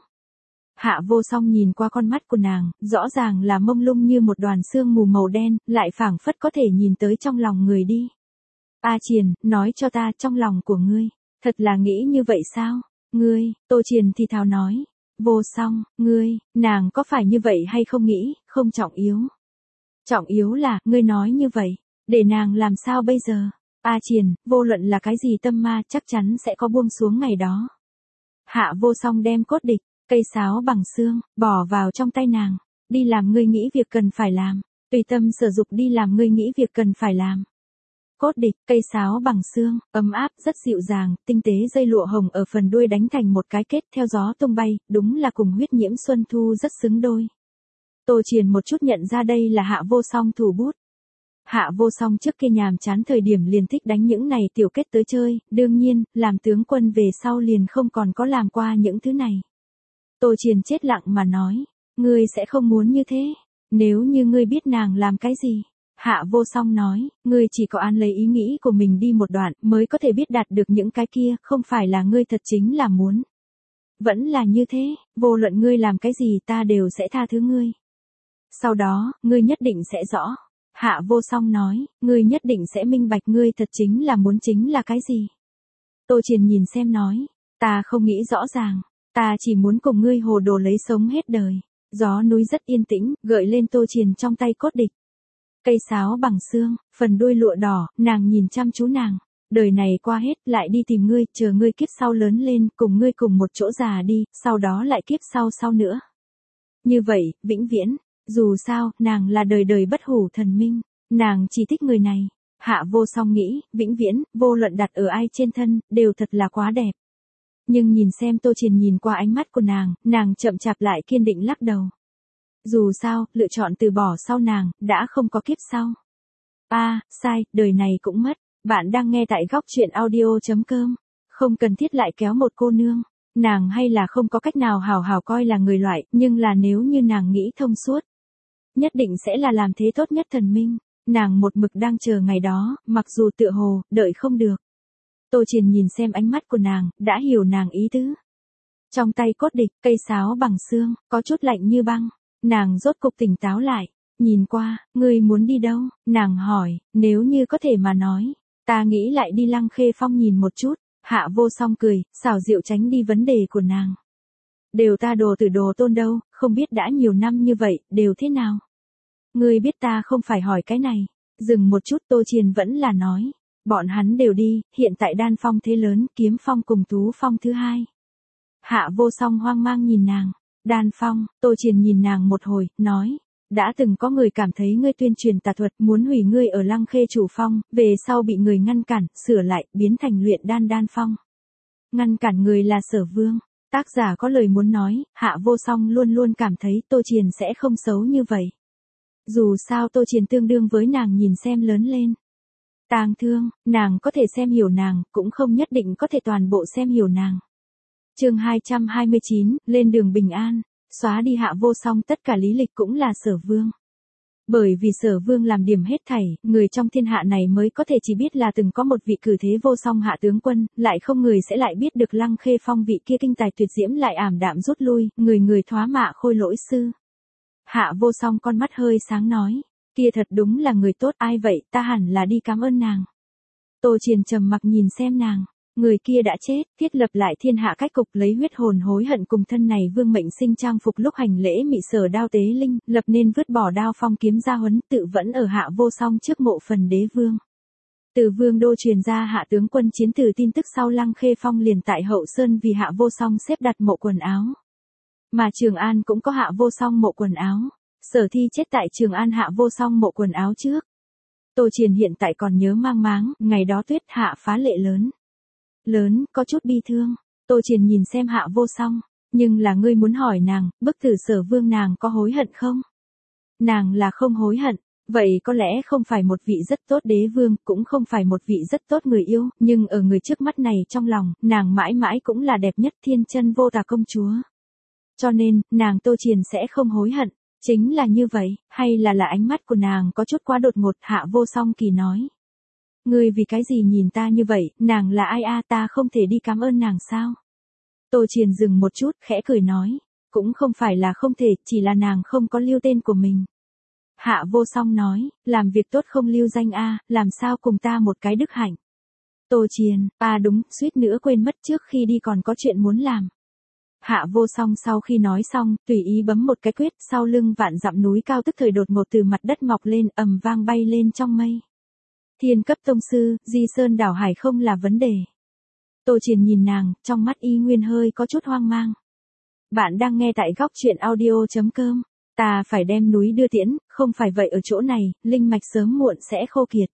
Hạ Vô Song nhìn qua con mắt của nàng, rõ ràng là mông lung như một đoàn sương mù màu đen, lại phảng phất có thể nhìn tới trong lòng người đi. A Triền, nói cho ta trong lòng của ngươi, thật là nghĩ như vậy sao? Ngươi, Tô Triền thì thào nói. Vô Song, ngươi, nàng có phải như vậy hay không nghĩ, không trọng yếu. Trọng yếu là, ngươi nói như vậy, để nàng làm sao bây giờ? A Triền, vô luận là cái gì tâm ma chắc chắn sẽ có buông xuống ngày đó. Hạ Vô Song đem cốt địch, cây sáo bằng xương, bỏ vào trong tay nàng. Đi làm ngươi nghĩ việc cần phải làm. Tùy tâm sở dục đi làm ngươi nghĩ việc cần phải làm. Cốt địch, cây sáo bằng xương, ấm áp, rất dịu dàng, tinh tế dây lụa hồng ở phần đuôi đánh thành một cái kết theo gió tung bay, đúng là cùng huyết nhiễm xuân thu rất xứng đôi. Tô Triền một chút nhận ra đây là Hạ Vô Song thủ bút. Hạ Vô Song trước kia nhàm chán thời điểm liền thích đánh những này tiểu kết tới chơi, đương nhiên, làm tướng quân về sau liền không còn có làm qua những thứ này. Tô Triền chết lặng mà nói, ngươi sẽ không muốn như thế, nếu như ngươi biết nàng làm cái gì. Hạ Vô Song nói, ngươi chỉ có an lấy ý nghĩ của mình đi một đoạn mới có thể biết đạt được những cái kia, không phải là ngươi thật chính là muốn. Vẫn là như thế, vô luận ngươi làm cái gì ta đều sẽ tha thứ ngươi. Sau đó, ngươi nhất định sẽ rõ. Hạ Vô Song nói, ngươi nhất định sẽ minh bạch ngươi thật chính là muốn chính là cái gì. Tô Triền nhìn xem nói, ta không nghĩ rõ ràng, ta chỉ muốn cùng ngươi hồ đồ lấy sống hết đời. Gió núi rất yên tĩnh, gợi lên Tô Triền trong tay cốt địch. Cây sáo bằng xương, phần đuôi lụa đỏ, nàng nhìn chăm chú nàng. Đời này qua hết, lại đi tìm ngươi, chờ ngươi kiếp sau lớn lên, cùng ngươi cùng một chỗ già đi, sau đó lại kiếp sau sau nữa. Như vậy, vĩnh viễn, dù sao, nàng là đời đời bất hủ thần minh, nàng chỉ thích người này. Hạ Vô Song nghĩ, vĩnh viễn, vô luận đặt ở ai trên thân, đều thật là quá đẹp. Nhưng nhìn xem Tô Triền nhìn qua ánh mắt của nàng, nàng chậm chạp lại kiên định lắc đầu. Dù sao, lựa chọn từ bỏ sau nàng, đã không có kiếp sau. A, à, sai, đời này cũng mất. Bạn đang nghe tại góc chuyện audio chấm com. Không cần thiết lại kéo một cô nương. Nàng hay là không có cách nào hào hào coi là người loại, nhưng là nếu như nàng nghĩ thông suốt. Nhất định sẽ là làm thế tốt nhất thần minh. Nàng một mực đang chờ ngày đó, mặc dù tựa hồ, đợi không được. Tô Triền nhìn xem ánh mắt của nàng, đã hiểu nàng ý tứ. Trong tay cốt địch, cây sáo bằng xương, có chút lạnh như băng. Nàng rốt cục tỉnh táo lại, nhìn qua, ngươi muốn đi đâu? Nàng hỏi, nếu như có thể mà nói, ta nghĩ lại đi Lăng Khê Phong nhìn một chút. Hạ Vô Song cười, xảo diệu tránh đi vấn đề của nàng. Đều ta đồ tử đồ tôn đâu, không biết đã nhiều năm như vậy, đều thế nào? Ngươi biết ta không phải hỏi cái này. Dừng một chút Tô Triền vẫn là nói. Bọn hắn đều đi, hiện tại Đan Phong thế lớn, Kiếm Phong cùng Tú Phong thứ hai. Hạ Vô Song hoang mang nhìn nàng. Đan Phong, Tô Triền nhìn nàng một hồi, nói. Đã từng có người cảm thấy ngươi tuyên truyền tà thuật, muốn hủy ngươi ở Lăng Khê Chủ Phong, về sau bị người ngăn cản, sửa lại, biến thành luyện đan Đan Phong. Ngăn cản người là Sở Vương. Tác giả có lời muốn nói, Hạ Vô Song luôn luôn cảm thấy Tô Triền sẽ không xấu như vậy. Dù sao Tô Triền tương đương với nàng nhìn xem lớn lên. Tang Thương, nàng có thể xem hiểu nàng, cũng không nhất định có thể toàn bộ xem hiểu nàng. Chương hai trăm hai mươi chín, lên đường bình an, xóa đi Hạ Vô Song tất cả lý lịch cũng là Sở Vương. Bởi vì Sở Vương làm điểm hết thảy, người trong thiên hạ này mới có thể chỉ biết là từng có một vị cử thế vô song hạ tướng quân, lại không người sẽ lại biết được Lăng Khê Phong vị kia kinh tài tuyệt diễm lại ảm đạm rút lui, người người thoá mạ khôi lỗi sư. Hạ Vô Song con mắt hơi sáng nói, kia thật đúng là người tốt, ai vậy, ta hẳn là đi cảm ơn nàng. Tô Triền trầm mặc nhìn xem nàng. Người kia đã chết, thiết lập lại thiên hạ cách cục, lấy huyết hồn hối hận cùng thân này vương mệnh sinh trang phục lúc hành lễ mị sở đao tế linh, lập nên vứt bỏ đao phong kiếm gia huấn, tự vẫn ở Hạ Vô Song trước mộ phần đế vương. Từ vương đô truyền ra hạ tướng quân chiến từ tin tức sau, Lăng Khê Phong liền tại hậu sơn vì Hạ Vô Song xếp đặt mộ quần áo. Mà Trường An cũng có Hạ Vô Song mộ quần áo. Sở Thi chết tại Trường An Hạ Vô Song mộ quần áo trước. Tô Triền hiện tại còn nhớ mang máng, ngày đó tuyết hạ phá lệ lớn. Lớn, có chút bi thương. Tô Triền nhìn xem Hạ Vô Song, nhưng là ngươi muốn hỏi nàng, bức tử Sở Vương nàng có hối hận không? Nàng là không hối hận, Vậy có lẽ không phải một vị rất tốt đế vương, cũng không phải một vị rất tốt người yêu, nhưng ở người trước mắt này trong lòng, nàng mãi mãi cũng là đẹp nhất thiên chân vô tà công chúa. Cho nên, nàng Tô Triền sẽ không hối hận. Chính là như vậy, hay là là ánh mắt của nàng có chút quá đột ngột, Hạ Vô Song Kỳ nói. Ngươi vì cái gì nhìn ta như vậy, nàng là ai a, ta không thể đi cảm ơn nàng sao? Tô Triền dừng một chút, khẽ cười nói. Cũng không phải là không thể, chỉ là nàng không có lưu tên của mình. Hạ Vô Song nói, làm việc tốt không lưu danh a, làm sao cùng ta một cái đức hạnh. Tô Triền, à đúng, suýt nữa quên mất trước khi đi còn có chuyện muốn làm. Hạ Vô Song sau khi nói xong, tùy ý bấm một cái quyết, sau lưng vạn dặm núi cao tức thời đột ngột từ mặt đất mọc lên, ầm vang bay lên trong mây. Thiên cấp tông sư, di sơn đảo hải không là vấn đề. Tô Triền nhìn nàng, trong mắt y nguyên hơi có chút hoang mang. Bạn đang nghe tại góc truyện audio.com. Ta phải đem núi đưa tiễn, không phải vậy ở chỗ này, linh mạch sớm muộn sẽ khô kiệt.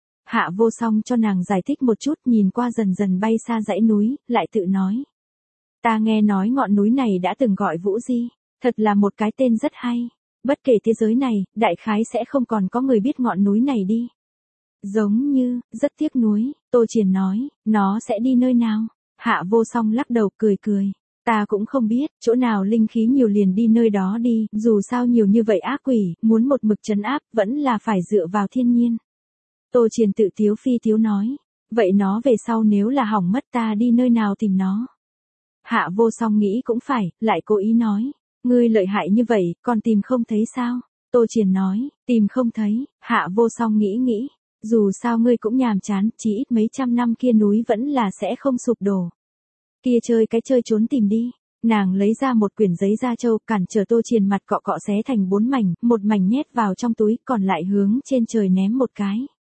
Hạ Vô Song cho nàng giải thích một chút, nhìn qua dần dần bay xa dãy núi, lại tự nói. Ta nghe nói ngọn núi này đã từng gọi Vũ Di, thật là một cái tên rất hay. Bất kể thế giới này, đại khái sẽ không còn có người biết ngọn núi này đi. Giống như, rất tiếc nuối, Tô Triền nói, nó sẽ đi nơi nào? Hạ Vô Song lắc đầu cười cười. Ta cũng không biết, chỗ nào linh khí nhiều liền đi nơi đó đi, dù sao nhiều như vậy ác quỷ, muốn một mực trấn áp, vẫn là phải dựa vào thiên nhiên. Tô Triền tự tiếu phi tiếu nói, vậy nó về sau nếu là hỏng mất ta đi nơi nào tìm nó? Hạ Vô Song nghĩ cũng phải, lại cố ý nói, ngươi lợi hại như vậy, còn tìm không thấy sao? Tô Triền nói, tìm không thấy, Hạ Vô Song nghĩ nghĩ, dù sao ngươi cũng nhàm chán, chỉ ít mấy trăm năm kia núi vẫn là sẽ không sụp đổ. Kia chơi cái chơi trốn tìm đi. Nàng lấy ra một quyển giấy da trâu, cản trở Tô Triền mặt cọ cọ xé thành bốn mảnh, một mảnh nhét vào trong túi, còn lại hướng trên trời ném một cái.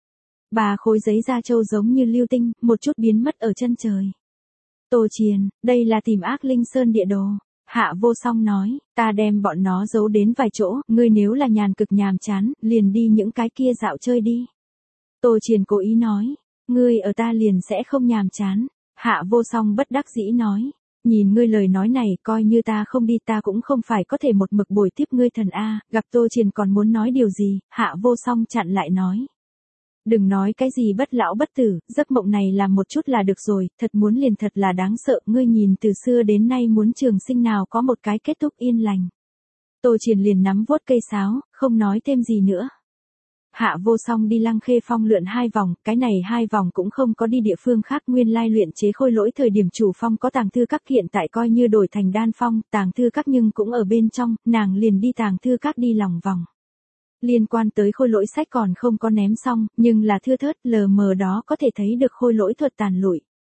Ba khối giấy da trâu giống như lưu tinh, một chút biến mất ở chân trời. Tô Triền, đây là tìm ác linh sơn địa đồ. Hạ Vô Song nói, ta đem bọn nó giấu đến vài chỗ, ngươi nếu là nhàn cực nhàm chán, liền đi những cái kia dạo chơi đi. Tô Triền cố ý nói, ngươi ở ta liền sẽ không nhàm chán. Hạ Vô Song bất đắc dĩ nói, nhìn ngươi lời nói này, coi như ta không đi ta cũng không phải có thể một mực bồi tiếp ngươi thần a. Gặp Tô Triền còn muốn nói điều gì, Hạ Vô Song chặn lại nói. Đừng nói cái gì bất lão bất tử, giấc mộng này làm một chút là được rồi, thật muốn liền thật là đáng sợ, ngươi nhìn từ xưa đến nay muốn trường sinh nào có một cái kết thúc yên lành. Tô Triền liền nắm vuốt cây sáo, không nói thêm gì nữa. Hạ Vô Song đi Lăng Khê Phong lượn hai vòng, cái này hai vòng cũng không có đi địa phương khác, nguyên lai luyện chế khôi lỗi thời điểm chủ phong có tàng thư các, hiện tại coi như đổi thành đan phong, tàng thư các nhưng cũng ở bên trong, nàng liền đi tàng thư các đi lòng vòng. Liên quan tới khôi lỗi sách còn không có ném xong, nhưng là thưa thớt, lờ mờ đó có thể thấy được khôi lỗi thuật tàn lụi.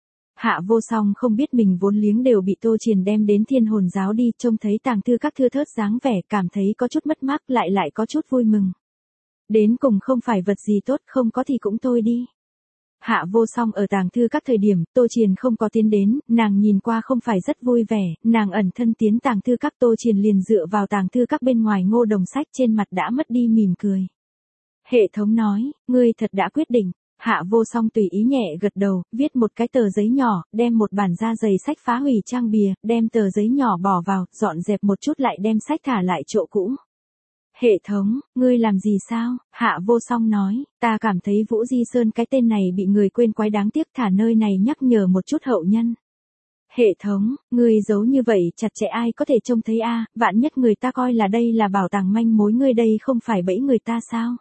Hạ Vô Song không biết mình vốn liếng đều bị Tô Triền đem đến Thiên Hồn Giáo đi, trông thấy tàng thư các thưa thớt dáng vẻ, cảm thấy có chút mất mát, lại lại có chút vui mừng. Đến cùng không phải vật gì tốt, không có thì cũng thôi đi. Hạ Vô Song ở tàng thư các thời điểm, Tô Triền không có tiến đến, nàng nhìn qua không phải rất vui vẻ, nàng ẩn thân tiến tàng thư các, Tô Triền liền dựa vào tàng thư các bên ngoài ngô đồng sách, trên mặt đã mất đi mỉm cười. Hệ thống nói, ngươi thật đã quyết định. Hạ Vô Song tùy ý nhẹ gật đầu, viết một cái tờ giấy nhỏ, đem một bản da dày sách phá hủy trang bìa, đem tờ giấy nhỏ bỏ vào, dọn dẹp một chút lại đem sách thả lại chỗ cũ. Hệ thống, ngươi làm gì sao? Hạ Vô Song nói, ta cảm thấy Vũ Di Sơn cái tên này bị người quên quái đáng tiếc, thả nơi này nhắc nhở một chút hậu nhân. Hệ thống, ngươi giấu như vậy chặt chẽ ai có thể trông thấy a, vạn nhất người ta coi là đây là bảo tàng manh mối, ngươi đây không phải bẫy người ta sao?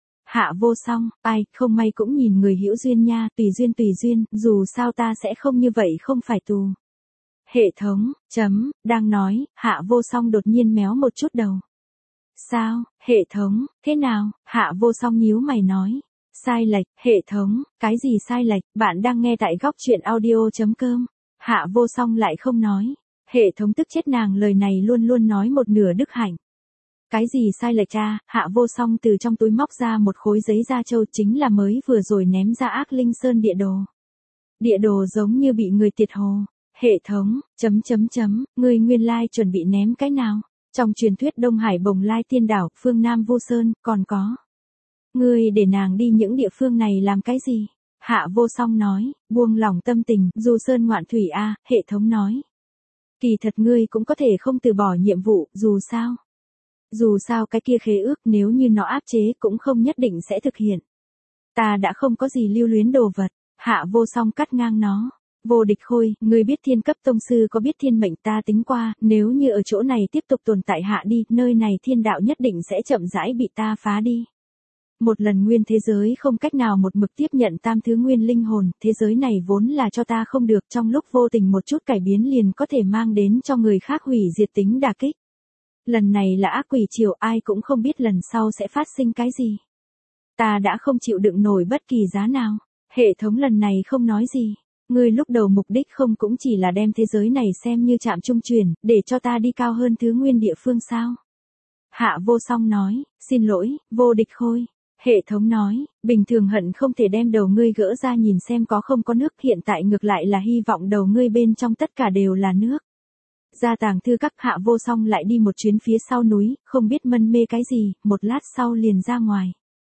Hạ Vô Song, ai, không may cũng nhìn người hữu duyên nha, tùy duyên tùy duyên, dù sao ta sẽ không như vậy không phải tù. Hệ thống, chấm, đang nói, Hạ Vô Song đột nhiên méo một chút đầu. Sao, hệ thống, thế nào? Hạ Vô Song nhíu mày nói. Sai lệch, hệ thống, cái gì sai lệch, bạn đang nghe tại góc truyện audio.com. Hạ Vô Song lại không nói. Hệ thống tức chết nàng, lời này luôn luôn nói một nửa đức hạnh. Cái gì sai lệch cha? Hạ Vô Song từ trong túi móc ra một khối giấy da trâu, chính là mới vừa rồi ném ra ác linh sơn địa đồ. Địa đồ giống như bị người tiệt hồ. Hệ thống, chấm chấm chấm, người nguyên lai like chuẩn bị ném cái nào? Trong truyền thuyết Đông Hải Bồng Lai Tiên Đảo, phương Nam Vu Sơn, còn có. Ngươi để nàng đi những địa phương này làm cái gì? Hạ Vô Song nói, buông lỏng tâm tình, Du Sơn ngoạn thủy a, hệ thống nói. Kỳ thật ngươi cũng có thể không từ bỏ nhiệm vụ, dù sao. Dù sao cái kia khế ước nếu như nó áp chế cũng không nhất định sẽ thực hiện. Ta đã không có gì lưu luyến đồ vật, Hạ Vô Song cắt ngang nó. Vô Địch Khôi, ngươi biết thiên cấp tông sư có biết thiên mệnh ta tính qua, nếu như ở chỗ này tiếp tục tồn tại hạ đi, nơi này thiên đạo nhất định sẽ chậm rãi bị ta phá đi. Một lần nguyên thế giới không cách nào một mực tiếp nhận tam thứ nguyên linh hồn, thế giới này vốn là cho ta không được, trong lúc vô tình một chút cải biến liền có thể mang đến cho người khác hủy diệt tính đả kích. Lần này là ác quỷ triều, ai cũng không biết lần sau sẽ phát sinh cái gì. Ta đã không chịu đựng nổi bất kỳ giá nào. Hệ thống lần này không nói gì. Ngươi lúc đầu mục đích không cũng chỉ là đem thế giới này xem như trạm trung chuyển, để cho ta đi cao hơn thứ nguyên địa phương sao? Hạ Vô Song nói, xin lỗi, Vô Địch Khôi. Hệ thống nói, bình thường hận không thể đem đầu ngươi gỡ ra nhìn xem có không có nước, hiện tại ngược lại là hy vọng đầu ngươi bên trong tất cả đều là nước. Ra tàng thư các, Hạ Vô Song lại đi một chuyến phía sau núi, không biết mân mê cái gì, một lát sau liền ra ngoài.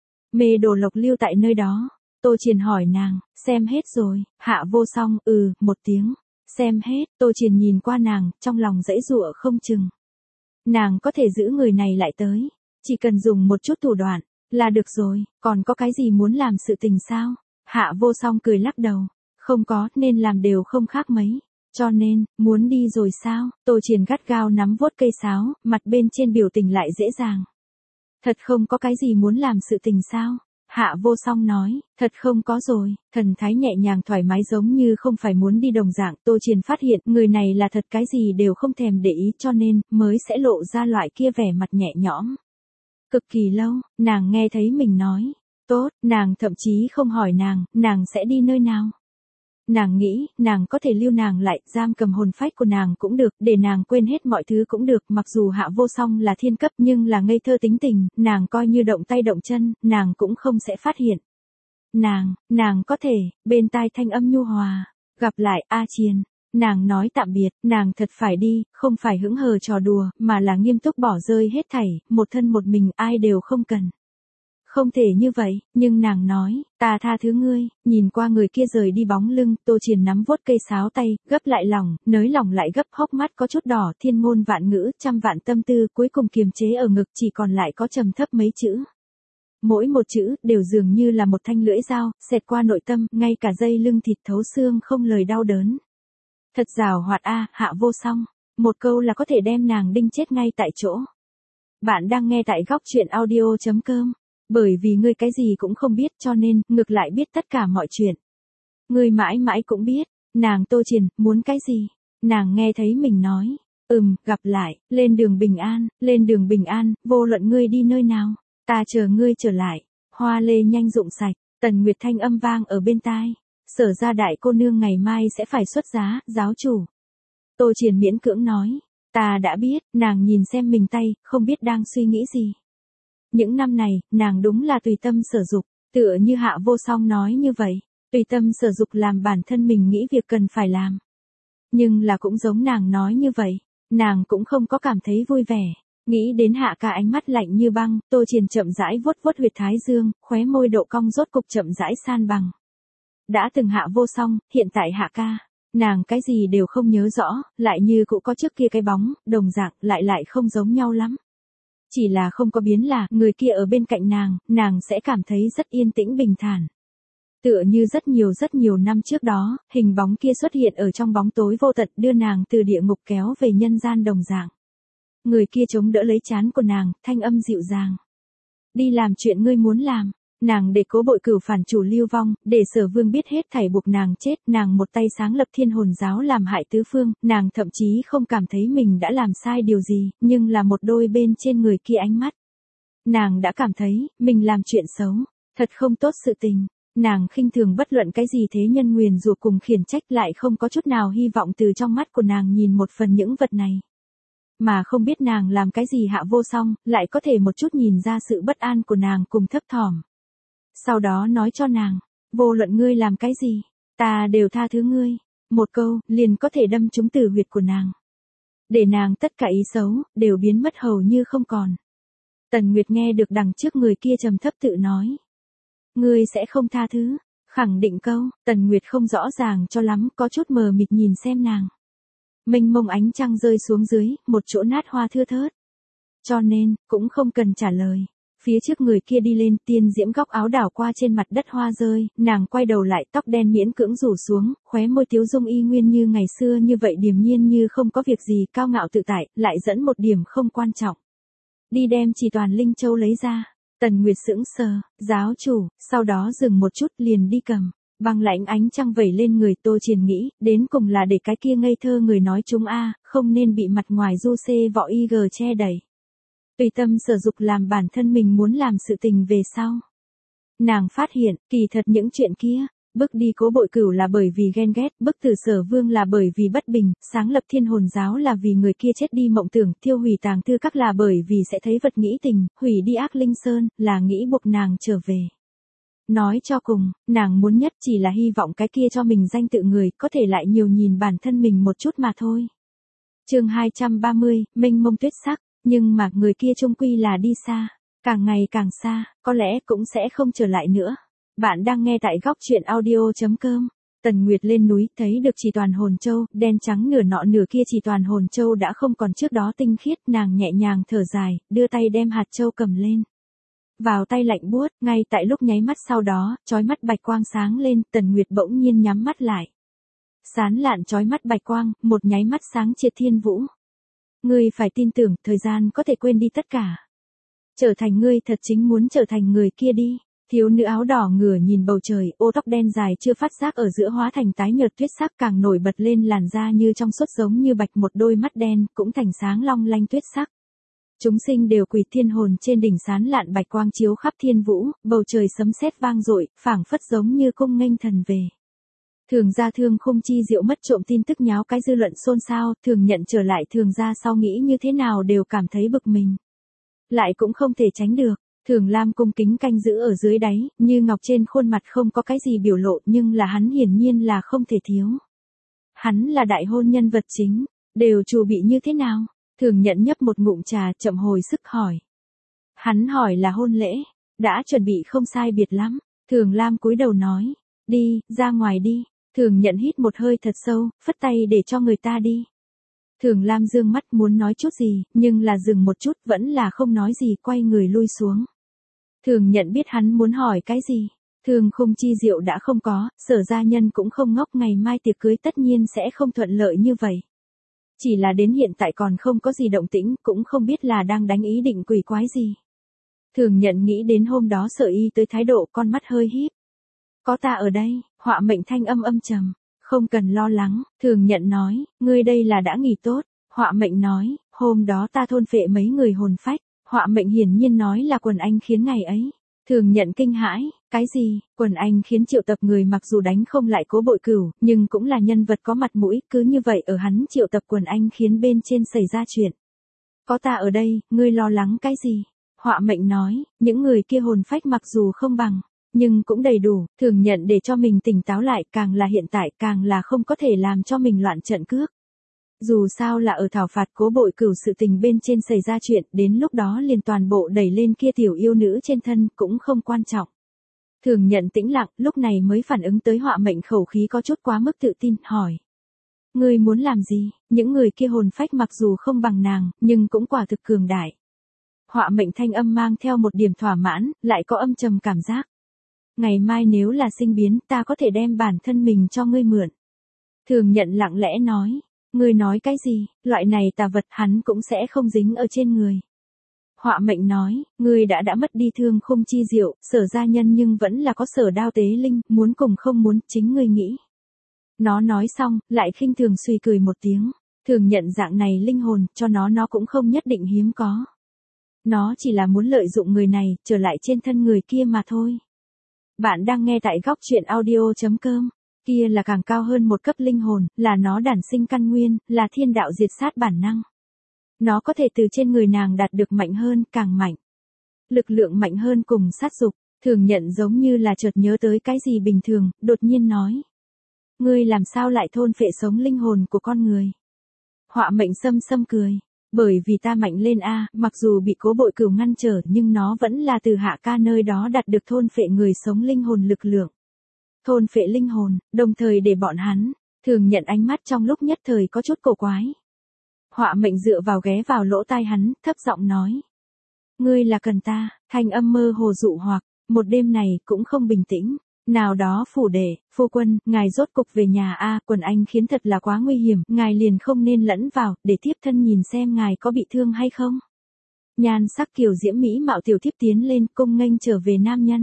Mê Đồ Lộc lưu tại nơi đó. Tô Triền hỏi nàng, xem hết rồi, Hạ Vô Song, ừ, một tiếng, xem hết, Tô Triền nhìn qua nàng, trong lòng dãy dụa không chừng. Nàng có thể giữ người này lại tới, chỉ cần dùng một chút thủ đoạn, là được rồi, còn có cái gì muốn làm sự tình sao? Hạ Vô Song cười lắc đầu, không có, nên làm đều không khác mấy. Cho nên, muốn đi rồi sao? Tô Triền gắt gao nắm vuốt cây sáo, mặt bên trên biểu tình lại dễ dàng. Thật không có cái gì muốn làm sự tình sao? Hạ Vô Song nói, thật không có rồi, thần thái nhẹ nhàng thoải mái giống như không phải muốn đi đồng dạng. Tô Triền phát hiện người này là thật cái gì đều không thèm để ý, cho nên mới sẽ lộ ra loại kia vẻ mặt nhẹ nhõm. Cực kỳ lâu, nàng nghe thấy mình nói, tốt, nàng thậm chí không hỏi nàng, nàng sẽ đi nơi nào. Nàng nghĩ, nàng có thể lưu nàng lại, giam cầm hồn phách của nàng cũng được, để nàng quên hết mọi thứ cũng được, mặc dù Hạ Vô Song là thiên cấp nhưng là ngây thơ tính tình, nàng coi như động tay động chân, nàng cũng không sẽ phát hiện. Nàng, nàng có thể, bên tai thanh âm nhu hòa, gặp lại A Triền. Nàng nói tạm biệt, nàng thật phải đi, không phải hững hờ trò đùa, mà là nghiêm túc bỏ rơi hết thảy, một thân một mình ai đều không cần. Không thể như vậy, nhưng nàng nói, ta tha thứ ngươi, nhìn qua người kia rời đi bóng lưng, Tô Triền nắm vuốt cây sáo tay, gấp lại lòng, nới lòng lại gấp, hốc mắt có chút đỏ, thiên ngôn vạn ngữ, trăm vạn tâm tư, cuối cùng kiềm chế ở ngực, chỉ còn lại có trầm thấp mấy chữ. Mỗi một chữ, đều dường như là một thanh lưỡi dao, xẹt qua nội tâm, ngay cả dây lưng thịt thấu xương không lời đau đớn. Thật giàu hoạt a, Hạ Vô Song, một câu là có thể đem nàng đinh chết ngay tại chỗ. Bạn đang nghe tại góc truyện audio chấm com. Bởi vì ngươi cái gì cũng không biết cho nên, ngược lại biết tất cả mọi chuyện. Ngươi mãi mãi cũng biết, nàng Tô Triền, muốn cái gì? Nàng nghe thấy mình nói, ừm, gặp lại, lên đường bình an, lên đường bình an, vô luận ngươi đi nơi nào, ta chờ ngươi trở lại. Hoa lê nhanh rụng sạch, Tần Nguyệt thanh âm vang ở bên tai. Sở ra đại cô nương ngày mai sẽ phải xuất giá, giáo chủ. Tô Triền miễn cưỡng nói, ta đã biết, nàng nhìn xem mình tay, không biết đang suy nghĩ gì. Những năm này, nàng đúng là tùy tâm sở dục, tựa như Hạ Vô Song nói như vậy, tùy tâm sở dục làm bản thân mình nghĩ việc cần phải làm. Nhưng là cũng giống nàng nói như vậy, nàng cũng không có cảm thấy vui vẻ, nghĩ đến Hạ ca ánh mắt lạnh như băng, Tô Triền chậm rãi vuốt vuốt huyệt thái dương, khóe môi độ cong rốt cục chậm rãi san bằng. Đã từng Hạ Vô Song, hiện tại Hạ ca, nàng cái gì đều không nhớ rõ, lại như cũng có trước kia cái bóng, đồng dạng, lại lại không giống nhau lắm. Chỉ là không có biến là, người kia ở bên cạnh nàng, nàng sẽ cảm thấy rất yên tĩnh bình thản. Tựa như rất nhiều rất nhiều năm trước đó, hình bóng kia xuất hiện ở trong bóng tối vô tận đưa nàng từ địa ngục kéo về nhân gian đồng dạng. Người kia chống đỡ lấy trán của nàng, thanh âm dịu dàng. Đi làm chuyện ngươi muốn làm. Nàng để cố bội cửu phản chủ lưu vong, để Sở Vương biết hết thảy buộc nàng chết, nàng một tay sáng lập thiên hồn giáo làm hại tứ phương, nàng thậm chí không cảm thấy mình đã làm sai điều gì, nhưng là một đôi bên trên người kia ánh mắt. Nàng đã cảm thấy, mình làm chuyện xấu, thật không tốt sự tình, nàng khinh thường bất luận cái gì thế nhân nguyền rủa cùng khiển trách lại không có chút nào hy vọng từ trong mắt của nàng nhìn một phần những vật này. Mà không biết nàng làm cái gì Hạ Vô Song, lại có thể một chút nhìn ra sự bất an của nàng cùng thấp thỏm. Sau đó nói cho nàng, vô luận ngươi làm cái gì, ta đều tha thứ ngươi. Một câu, liền có thể đâm trúng tử huyệt của nàng. Để nàng tất cả ý xấu, đều biến mất hầu như không còn. Tần Nguyệt nghe được đằng trước người kia trầm thấp tự nói. Ngươi sẽ không tha thứ, khẳng định câu, Tần Nguyệt không rõ ràng cho lắm, có chút mờ mịt nhìn xem nàng. Mênh mông ánh trăng rơi xuống dưới, một chỗ nát hoa thưa thớt. Cho nên, cũng không cần trả lời. Phía trước người kia đi lên, tiên diễm góc áo đảo qua trên mặt đất hoa rơi, nàng quay đầu lại, tóc đen miễn cưỡng rủ xuống, khóe môi tiếu dung y nguyên như ngày xưa như vậy điềm nhiên như không có việc gì, cao ngạo tự tại, lại dẫn một điểm không quan trọng. Đi đem chỉ toàn linh châu lấy ra. Tần Nguyệt sững sờ, giáo chủ, sau đó dừng một chút liền đi cầm. Băng lãnh ánh trăng vẩy lên người Tô Triền nghĩ, đến cùng là để cái kia ngây thơ người nói chúng a, không nên bị mặt ngoài du xê võ y gờ che đẩy. Tùy tâm sở dục làm bản thân mình muốn làm sự tình về sau. Nàng phát hiện, kỳ thật những chuyện kia, bức đi Cố Bội Cửu là bởi vì ghen ghét, bức tử Sở Vương là bởi vì bất bình, sáng lập Thiên Hồn giáo là vì người kia chết đi mộng tưởng, thiêu hủy tàng thư các là bởi vì sẽ thấy vật nghĩ tình, hủy đi Ác Linh Sơn, là nghĩ buộc nàng trở về. Nói cho cùng, nàng muốn nhất chỉ là hy vọng cái kia cho mình danh tự người, có thể lại nhiều nhìn bản thân mình một chút mà thôi. Chương hai trăm ba mươi, mênh mông tuyết sắc, nhưng mà người kia chung quy là đi xa, càng ngày càng xa, có lẽ cũng sẽ không trở lại nữa. Bạn đang nghe tại góc truyện audio chấm com. Tần Nguyệt lên núi, thấy được chỉ toàn hồn châu, đen trắng nửa nọ nửa kia chỉ toàn hồn châu đã không còn trước đó tinh khiết, nàng nhẹ nhàng thở dài, đưa tay đem hạt châu cầm lên. Vào tay lạnh buốt, ngay tại lúc nháy mắt sau đó, chói mắt bạch quang sáng lên, Tần Nguyệt bỗng nhiên nhắm mắt lại. Sán lạn chói mắt bạch quang, một nháy mắt sáng triệt thiên vũ. Ngươi phải tin tưởng, thời gian có thể quên đi tất cả. Trở thành ngươi thật chính muốn trở thành người kia đi. Thiếu nữ áo đỏ ngửa nhìn bầu trời, ô tóc đen dài chưa phát giác ở giữa hóa thành tái nhợt tuyết sắc càng nổi bật lên làn da như trong suốt giống như bạch, một đôi mắt đen cũng thành sáng long lanh tuyết sắc. Chúng sinh đều quỳ, thiên hồn trên đỉnh sán lạn bạch quang chiếu khắp thiên vũ, bầu trời sấm sét vang dội, phảng phất giống như cung nghênh thần về. Thường gia Thương Khung Chi Diệu mất trộm tin tức nháo cái dư luận xôn xao, Thường Nhận trở lại Thường gia sau nghĩ như thế nào đều cảm thấy bực mình. Lại cũng không thể tránh được, Thường Lam cung kính canh giữ ở dưới đáy, như ngọc trên khuôn mặt không có cái gì biểu lộ nhưng là hắn hiển nhiên là không thể thiếu. Hắn là đại hôn nhân vật chính, đều chuẩn bị như thế nào? Thường Nhận nhấp một ngụm trà chậm hồi sức hỏi. Hắn hỏi là hôn lễ, đã chuẩn bị không sai biệt lắm, Thường Lam cúi đầu nói, đi, ra ngoài đi. Thường Nhận hít một hơi thật sâu, phất tay để cho người ta đi. Thường Lam dương mắt muốn nói chút gì, nhưng là dừng một chút vẫn là không nói gì, quay người lui xuống. Thường Nhận biết hắn muốn hỏi cái gì. Thường Khung Chi Diệu đã không có, Sở gia nhân cũng không ngốc, ngày mai tiệc cưới tất nhiên sẽ không thuận lợi như vậy. Chỉ là đến hiện tại còn không có gì động tĩnh, cũng không biết là đang đánh ý định quỷ quái gì. Thường Nhận nghĩ đến hôm đó Sở Y tới thái độ, con mắt hơi híp. Có ta ở đây, Họa Mệnh thanh âm âm trầm. Không cần lo lắng, Thường Nhận nói, ngươi đây là đã nghỉ tốt. Họa Mệnh nói, hôm đó ta thôn phệ mấy người hồn phách. Họa Mệnh hiển nhiên nói là Quần Anh khiến ngày ấy. Thường Nhận kinh hãi, cái gì? Quần Anh khiến triệu tập người mặc dù đánh không lại Cố Bội Cửu, nhưng cũng là nhân vật có mặt mũi, cứ như vậy ở hắn triệu tập Quần Anh khiến bên trên xảy ra chuyện. Có ta ở đây, ngươi lo lắng cái gì? Họa Mệnh nói, những người kia hồn phách mặc dù không bằng, nhưng cũng đầy đủ, Thường Nhận để cho mình tỉnh táo lại, càng là hiện tại càng là không có thể làm cho mình loạn trận cước. Dù sao là ở thảo phạt Cố Bội Cửu sự tình bên trên xảy ra chuyện, đến lúc đó liền toàn bộ đẩy lên kia tiểu yêu nữ trên thân, cũng không quan trọng. Thường Nhận tĩnh lặng, lúc này mới phản ứng tới Họa Mệnh khẩu khí có chút quá mức tự tin, hỏi. Ngươi muốn làm gì? Những người kia hồn phách mặc dù không bằng nàng, nhưng cũng quả thực cường đại. Họa Mệnh thanh âm mang theo một điểm thỏa mãn, lại có âm trầm cảm giác. Ngày mai nếu là sinh biến, ta có thể đem bản thân mình cho ngươi mượn. Thường Nhận lặng lẽ nói, ngươi nói cái gì, loại này tà vật hắn cũng sẽ không dính ở trên người. Họa Mệnh nói, ngươi đã đã mất đi Thương Khung Chi Diệu, Sở gia nhân nhưng vẫn là có Sở Đao Tế Linh, muốn cùng không muốn, chính ngươi nghĩ. Nó nói xong, lại khinh thường suy cười một tiếng, Thường Nhận dạng này linh hồn, cho nó nó cũng không nhất định hiếm có. Nó chỉ là muốn lợi dụng người này, trở lại trên thân người kia mà thôi. Bạn đang nghe tại góc truyện audio chấm com. Kia là càng cao hơn một cấp linh hồn, là nó đản sinh căn nguyên, là thiên đạo diệt sát bản năng. Nó có thể từ trên người nàng đạt được mạnh hơn, càng mạnh. Lực lượng mạnh hơn cùng sát dục, Thường Nhận giống như là chợt nhớ tới cái gì bình thường, đột nhiên nói. Ngươi làm sao lại thôn phệ sống linh hồn của con người? Họa Mệnh sâm sâm cười. Bởi vì ta mạnh lên a, mặc dù bị Cố Bội Cửu ngăn trở nhưng nó vẫn là từ Hạ ca nơi đó đạt được thôn phệ người sống linh hồn lực lượng. Thôn phệ linh hồn, đồng thời để bọn hắn, Thường Nhận ánh mắt trong lúc nhất thời có chút cổ quái. Họa mệnh dựa vào ghé vào lỗ tai hắn, thấp giọng nói. Ngươi là cần ta, thanh âm mơ hồ dụ hoặc, một đêm này cũng không bình tĩnh. Nào đó phủ đệ, phu quân, ngài rốt cục về nhà a, quần anh khiến thật là quá nguy hiểm, ngài liền không nên lẫn vào, để thiếp thân nhìn xem ngài có bị thương hay không. Nhan sắc kiều diễm mỹ mạo tiểu thiếp tiến lên, cung nghênh trở về nam nhân.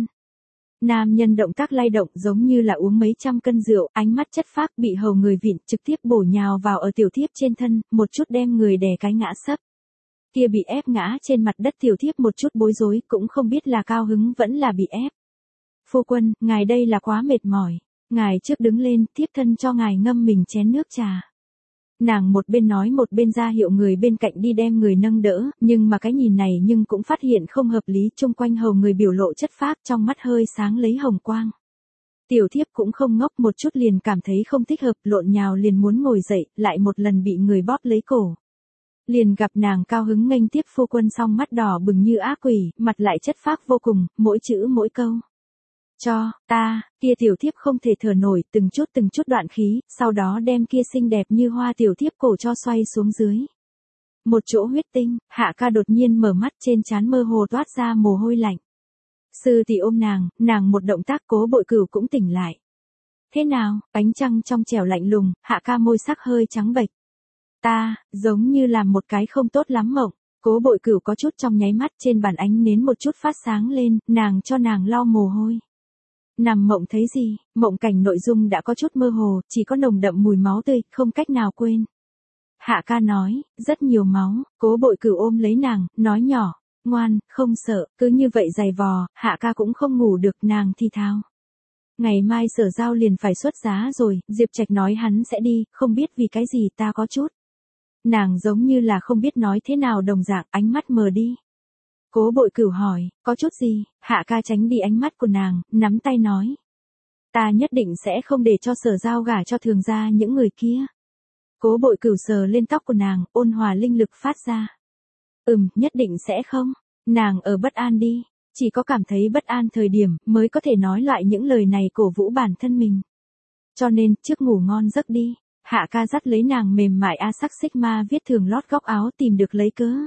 Nam nhân động tác lay động giống như là uống mấy trăm cân rượu, ánh mắt chất phác bị hầu người vịn, trực tiếp bổ nhào vào ở tiểu thiếp trên thân, một chút đem người đè cái ngã sấp. Kia bị ép ngã trên mặt đất tiểu thiếp một chút bối rối, cũng không biết là cao hứng vẫn là bị ép. Phu quân, ngài đây là quá mệt mỏi. Ngài trước đứng lên, thiếp thân cho ngài ngâm mình chén nước trà. Nàng một bên nói một bên ra hiệu người bên cạnh đi đem người nâng đỡ, nhưng mà cái nhìn này nhưng cũng phát hiện không hợp lý, chung quanh hầu người biểu lộ chất phác, trong mắt hơi sáng lấy hồng quang. Tiểu thiếp cũng không ngốc, một chút liền cảm thấy không thích hợp, lộn nhào liền muốn ngồi dậy, lại một lần bị người bóp lấy cổ. Liền gặp nàng cao hứng nghênh tiếp phu quân, song mắt đỏ bừng như ác quỷ, mặt lại chất phác vô cùng, mỗi chữ mỗi câu. Cho, ta, kia tiểu thiếp không thể thở nổi, từng chút từng chút đoạn khí, sau đó đem kia xinh đẹp như hoa tiểu thiếp cổ cho xoay xuống dưới. Một chỗ huyết tinh, Hạ ca đột nhiên mở mắt, trên trán mơ hồ toát ra mồ hôi lạnh. Sư tỷ ôm nàng, nàng một động tác, Cố Bội Cửu cũng tỉnh lại. Thế nào, ánh trăng trong trẻo lạnh lùng, Hạ ca môi sắc hơi trắng bệch. Ta, giống như làm một cái không tốt lắm mộng. Cố Bội Cửu có chút trong nháy mắt, trên bàn ánh nến một chút phát sáng lên, nàng cho nàng lau mồ hôi. Nằm mộng thấy gì, mộng cảnh nội dung đã có chút mơ hồ, chỉ có nồng đậm mùi máu tươi, không cách nào quên. Hạ ca nói, rất nhiều máu, Cố Bội Cửu ôm lấy nàng, nói nhỏ, ngoan, không sợ, cứ như vậy giày vò, Hạ ca cũng không ngủ được, nàng thì thào. Ngày mai Sở Giao liền phải xuất giá rồi, Diệp Trạch nói hắn sẽ đi, không biết vì cái gì, ta có chút. Nàng giống như là không biết nói thế nào đồng dạng, ánh mắt mờ đi. Cố Bội Cửu hỏi, có chút gì? Hạ ca tránh đi ánh mắt của nàng, nắm tay nói. Ta nhất định sẽ không để cho Sở Giao gả cho Thường gia những người kia. Cố Bội Cửu sờ lên tóc của nàng, ôn hòa linh lực phát ra. Ừm, nhất định sẽ không. Nàng ở bất an đi. Chỉ có cảm thấy bất an thời điểm, mới có thể nói loại những lời này cổ vũ bản thân mình. Cho nên, trước ngủ ngon giấc đi. Hạ ca dắt lấy nàng mềm mại a sắc xích ma viết thường lót góc áo, tìm được lấy cớ.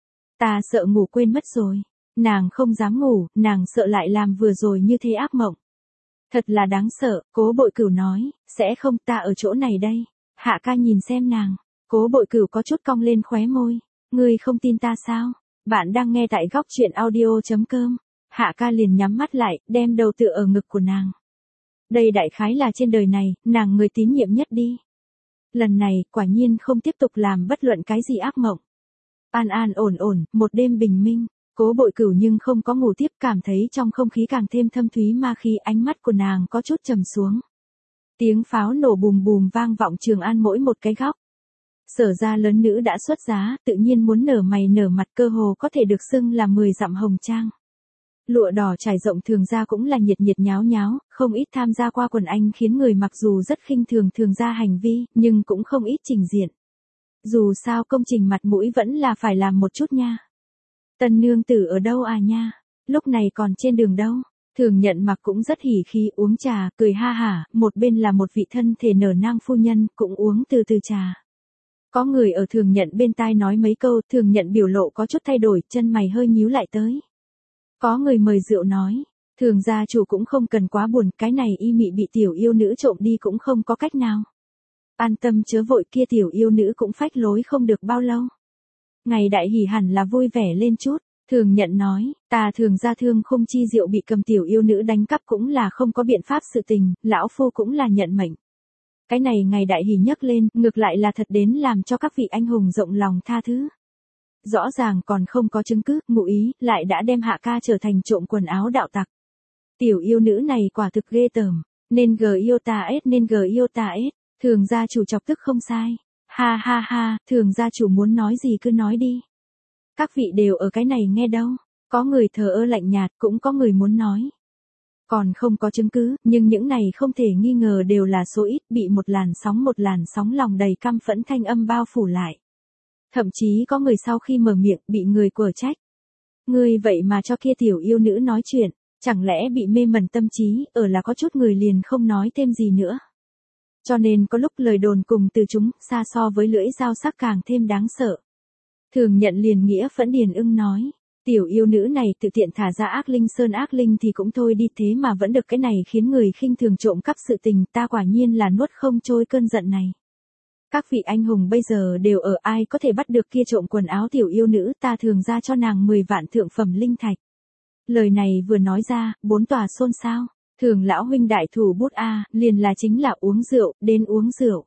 Ta sợ ngủ quên mất rồi. Nàng không dám ngủ, nàng sợ lại làm vừa rồi như thế ác mộng. Thật là đáng sợ, Cố Bội Cửu nói, sẽ không, ta ở chỗ này đây. Hạ ca nhìn xem nàng, Cố Bội Cửu có chút cong lên khóe môi. Ngươi không tin ta sao? Bạn đang nghe tại góc truyện audio chấm com. Hạ ca liền nhắm mắt lại, đem đầu tựa ở ngực của nàng. Đây đại khái là trên đời này, nàng người tín nhiệm nhất đi. Lần này, quả nhiên không tiếp tục làm bất luận cái gì ác mộng. An an ổn ổn, một đêm bình minh, Cố Bội Cửu nhưng không có ngủ tiếp, cảm thấy trong không khí càng thêm thâm thúy ma khí, ánh mắt của nàng có chút trầm xuống. Tiếng pháo nổ bùm bùm vang vọng Trường An mỗi một cái góc. Sở gia lớn nữ đã xuất giá, tự nhiên muốn nở mày nở mặt, cơ hồ có thể được xưng là mười dặm hồng trang. Lụa đỏ trải rộng Thường gia cũng là nhiệt nhiệt nháo nháo, không ít tham gia qua quần anh khiến người mặc dù rất khinh thường Thường gia hành vi, nhưng cũng không ít trình diện. Dù sao công trình mặt mũi vẫn là phải làm một chút nha. Tân nương tử ở đâu à nha? Lúc này còn trên đường đâu? Thường Nhận Mặc cũng rất hỉ khí uống trà, cười ha hả, một bên là một vị thân thể nở nang phu nhân, cũng uống từ từ trà. Có người ở Thường Nhận bên tai nói mấy câu, Thường Nhận biểu lộ có chút thay đổi, chân mày hơi nhíu lại tới. Có người mời rượu nói, Thường gia chủ cũng không cần quá buồn, cái này y mị bị tiểu yêu nữ trộm đi cũng không có cách nào. An tâm chớ vội, kia tiểu yêu nữ cũng phách lối không được bao lâu. Ngày đại hỉ hẳn là vui vẻ lên chút. Thường Nhận nói, ta Thường gia thương không chi rượu bị cầm tiểu yêu nữ đánh cắp cũng là không có biện pháp sự tình, lão phu cũng là nhận mệnh. Cái này ngày đại hỉ nhấc lên, ngược lại là thật đến làm cho các vị anh hùng rộng lòng tha thứ. Rõ ràng còn không có chứng cứ, ngụ ý, lại đã đem Hạ ca trở thành trộm quần áo đạo tặc. Tiểu yêu nữ này quả thực ghê tởm, nên gờ yêu ta ết, nên gờ yêu ta ết. Thường gia chủ chọc tức không sai. Ha ha ha, Thường gia chủ muốn nói gì cứ nói đi. Các vị đều ở cái này nghe đâu. Có người thờ ơ lạnh nhạt, cũng có người muốn nói. Còn không có chứng cứ, nhưng những này không thể nghi ngờ đều là số ít, bị một làn sóng một làn sóng lòng đầy căm phẫn thanh âm bao phủ lại. Thậm chí có người sau khi mở miệng, bị người quở trách. Ngươi vậy mà cho kia tiểu yêu nữ nói chuyện, chẳng lẽ bị mê mẩn tâm trí, ở là có chút người liền không nói thêm gì nữa. Cho nên có lúc lời đồn cùng từ chúng xa so với lưỡi dao sắc càng thêm đáng sợ. Thường nhận liền nghĩa phẫn điền ưng nói. Tiểu yêu nữ này tự tiện thả ra ác linh sơn ác linh thì cũng thôi đi, thế mà vẫn được cái này khiến người khinh thường trộm cắp sự tình, ta quả nhiên là nuốt không trôi cơn giận này. Các vị anh hùng bây giờ đều ở, ai có thể bắt được kia trộm quần áo tiểu yêu nữ, ta thường ra cho nàng mười vạn thượng phẩm linh thạch. Lời này vừa nói ra, bốn tòa xôn xao. Thường lão huynh đại thủ bút a, liền là chính là uống rượu, đến uống rượu.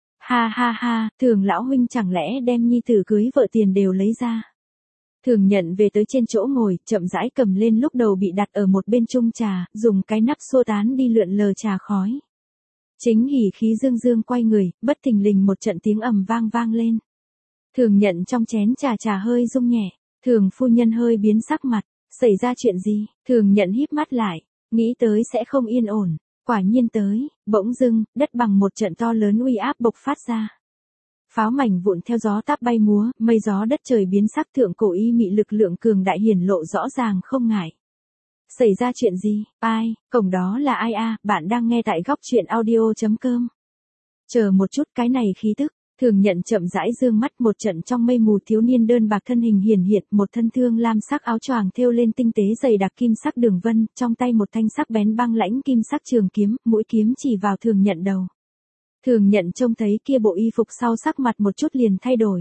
Ha ha ha, thường lão huynh chẳng lẽ đem nhi tử cưới vợ tiền đều lấy ra. Thường nhận về tới trên chỗ ngồi, chậm rãi cầm lên lúc đầu bị đặt ở một bên chung trà, dùng cái nắp xô tán đi lượn lờ trà khói. Chính hỉ khí dương dương quay người, bất thình lình một trận tiếng ầm vang vang lên. Thường nhận trong chén trà trà hơi rung nhẹ, thường phu nhân hơi biến sắc mặt, xảy ra chuyện gì, thường nhận híp mắt lại, nghĩ tới sẽ không yên ổn, quả nhiên tới, bỗng dưng, đất bằng một trận to lớn uy áp bộc phát ra. Pháo mảnh vụn theo gió táp bay múa, mây gió đất trời biến sắc, thượng cổ y mị lực lượng cường đại hiển lộ rõ ràng không ngại. Xảy ra chuyện gì, ai, cổng đó là ai a, bạn đang nghe tại góc truyện audio.com. Chờ một chút, cái này khí tức, thường nhận chậm rãi dương mắt, một trận trong mây mù thiếu niên đơn bạc thân hình hiển hiện, một thân thương lam sắc áo choàng thêu lên tinh tế dày đặc kim sắc đường vân, trong tay một thanh sắc bén băng lãnh kim sắc trường kiếm, mũi kiếm chỉ vào thường nhận đầu. Thường nhận trông thấy kia bộ y phục sau sắc mặt một chút liền thay đổi.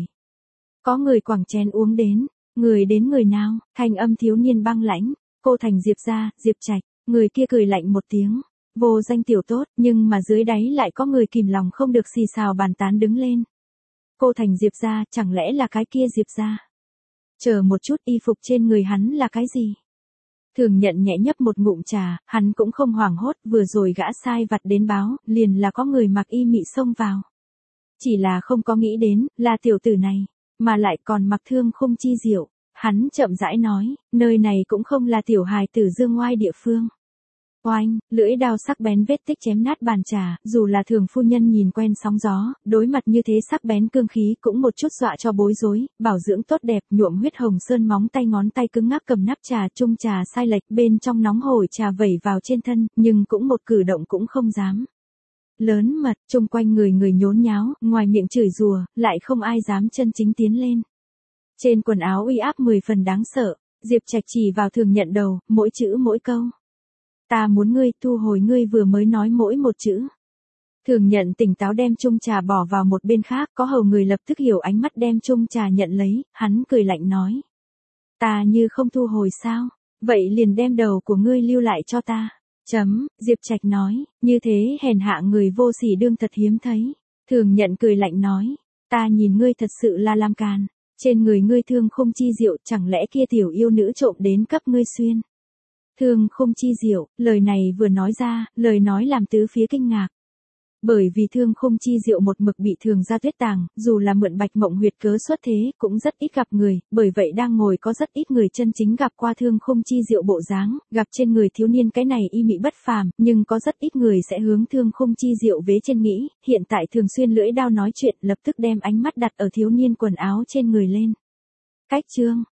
Có người quẳng chén uống đến, người đến người nào, thanh âm thiếu niên băng lãnh, cô thành Diệp gia, Diệp Trạch, người kia cười lạnh một tiếng, vô danh tiểu tốt, nhưng mà dưới đáy lại có người kìm lòng không được xì xào bàn tán đứng lên. Cô thành Diệp gia, chẳng lẽ là cái kia Diệp gia? Chờ một chút, y phục trên người hắn là cái gì? Thường nhận nhẹ nhấp một ngụm trà, hắn cũng không hoảng hốt, vừa rồi gã sai vặt đến báo, liền là có người mặc y mị xông vào. Chỉ là không có nghĩ đến, là tiểu tử này, mà lại còn mặc thương khung chi diệu. Hắn chậm rãi nói, nơi này cũng không là tiểu hài tử dương ngoai địa phương. Oanh, lưỡi đao sắc bén vết tích chém nát bàn trà, dù là thường phu nhân nhìn quen sóng gió, đối mặt như thế sắc bén cương khí cũng một chút dọa cho bối rối, bảo dưỡng tốt đẹp, nhuộm huyết hồng sơn móng tay ngón tay cứng ngắc cầm nắp trà, chung trà sai lệch, bên trong nóng hổi trà vẩy vào trên thân, nhưng cũng một cử động cũng không dám. Lớn mật, chung quanh người người nhốn nháo, ngoài miệng chửi rủa, lại không ai dám chân chính tiến lên. Trên quần áo uy áp mười phần đáng sợ, Diệp Trạch chỉ vào thường nhận đầu, mỗi chữ mỗi câu. Ta muốn ngươi thu hồi ngươi vừa mới nói mỗi một chữ. Thường nhận tỉnh táo đem chung trà bỏ vào một bên khác, có hầu người lập tức hiểu ánh mắt đem chung trà nhận lấy, hắn cười lạnh nói. Ta như không thu hồi sao, vậy liền đem đầu của ngươi lưu lại cho ta. Chấm, Diệp Trạch nói, như thế hèn hạ người vô sỉ đương thật hiếm thấy. Thường nhận cười lạnh nói, ta nhìn ngươi thật sự là làm càn. Trên người ngươi thương khung chi diệu, chẳng lẽ kia tiểu yêu nữ trộm đến cấp ngươi xuyên. Thương khung chi diệu, lời này vừa nói ra, lời nói làm tứ phía kinh ngạc. Bởi vì thương khung chi diệu một mực bị thường ra tuyết tàng, dù là mượn bạch mộng huyệt cớ xuất thế, cũng rất ít gặp người, bởi vậy đang ngồi có rất ít người chân chính gặp qua thương khung chi diệu bộ dáng, gặp trên người thiếu niên cái này y mị bất phàm, nhưng có rất ít người sẽ hướng thương khung chi diệu vế trên nghĩ, hiện tại thường xuyên lưỡi đao nói chuyện, lập tức đem ánh mắt đặt ở thiếu niên quần áo trên người lên. Cách chương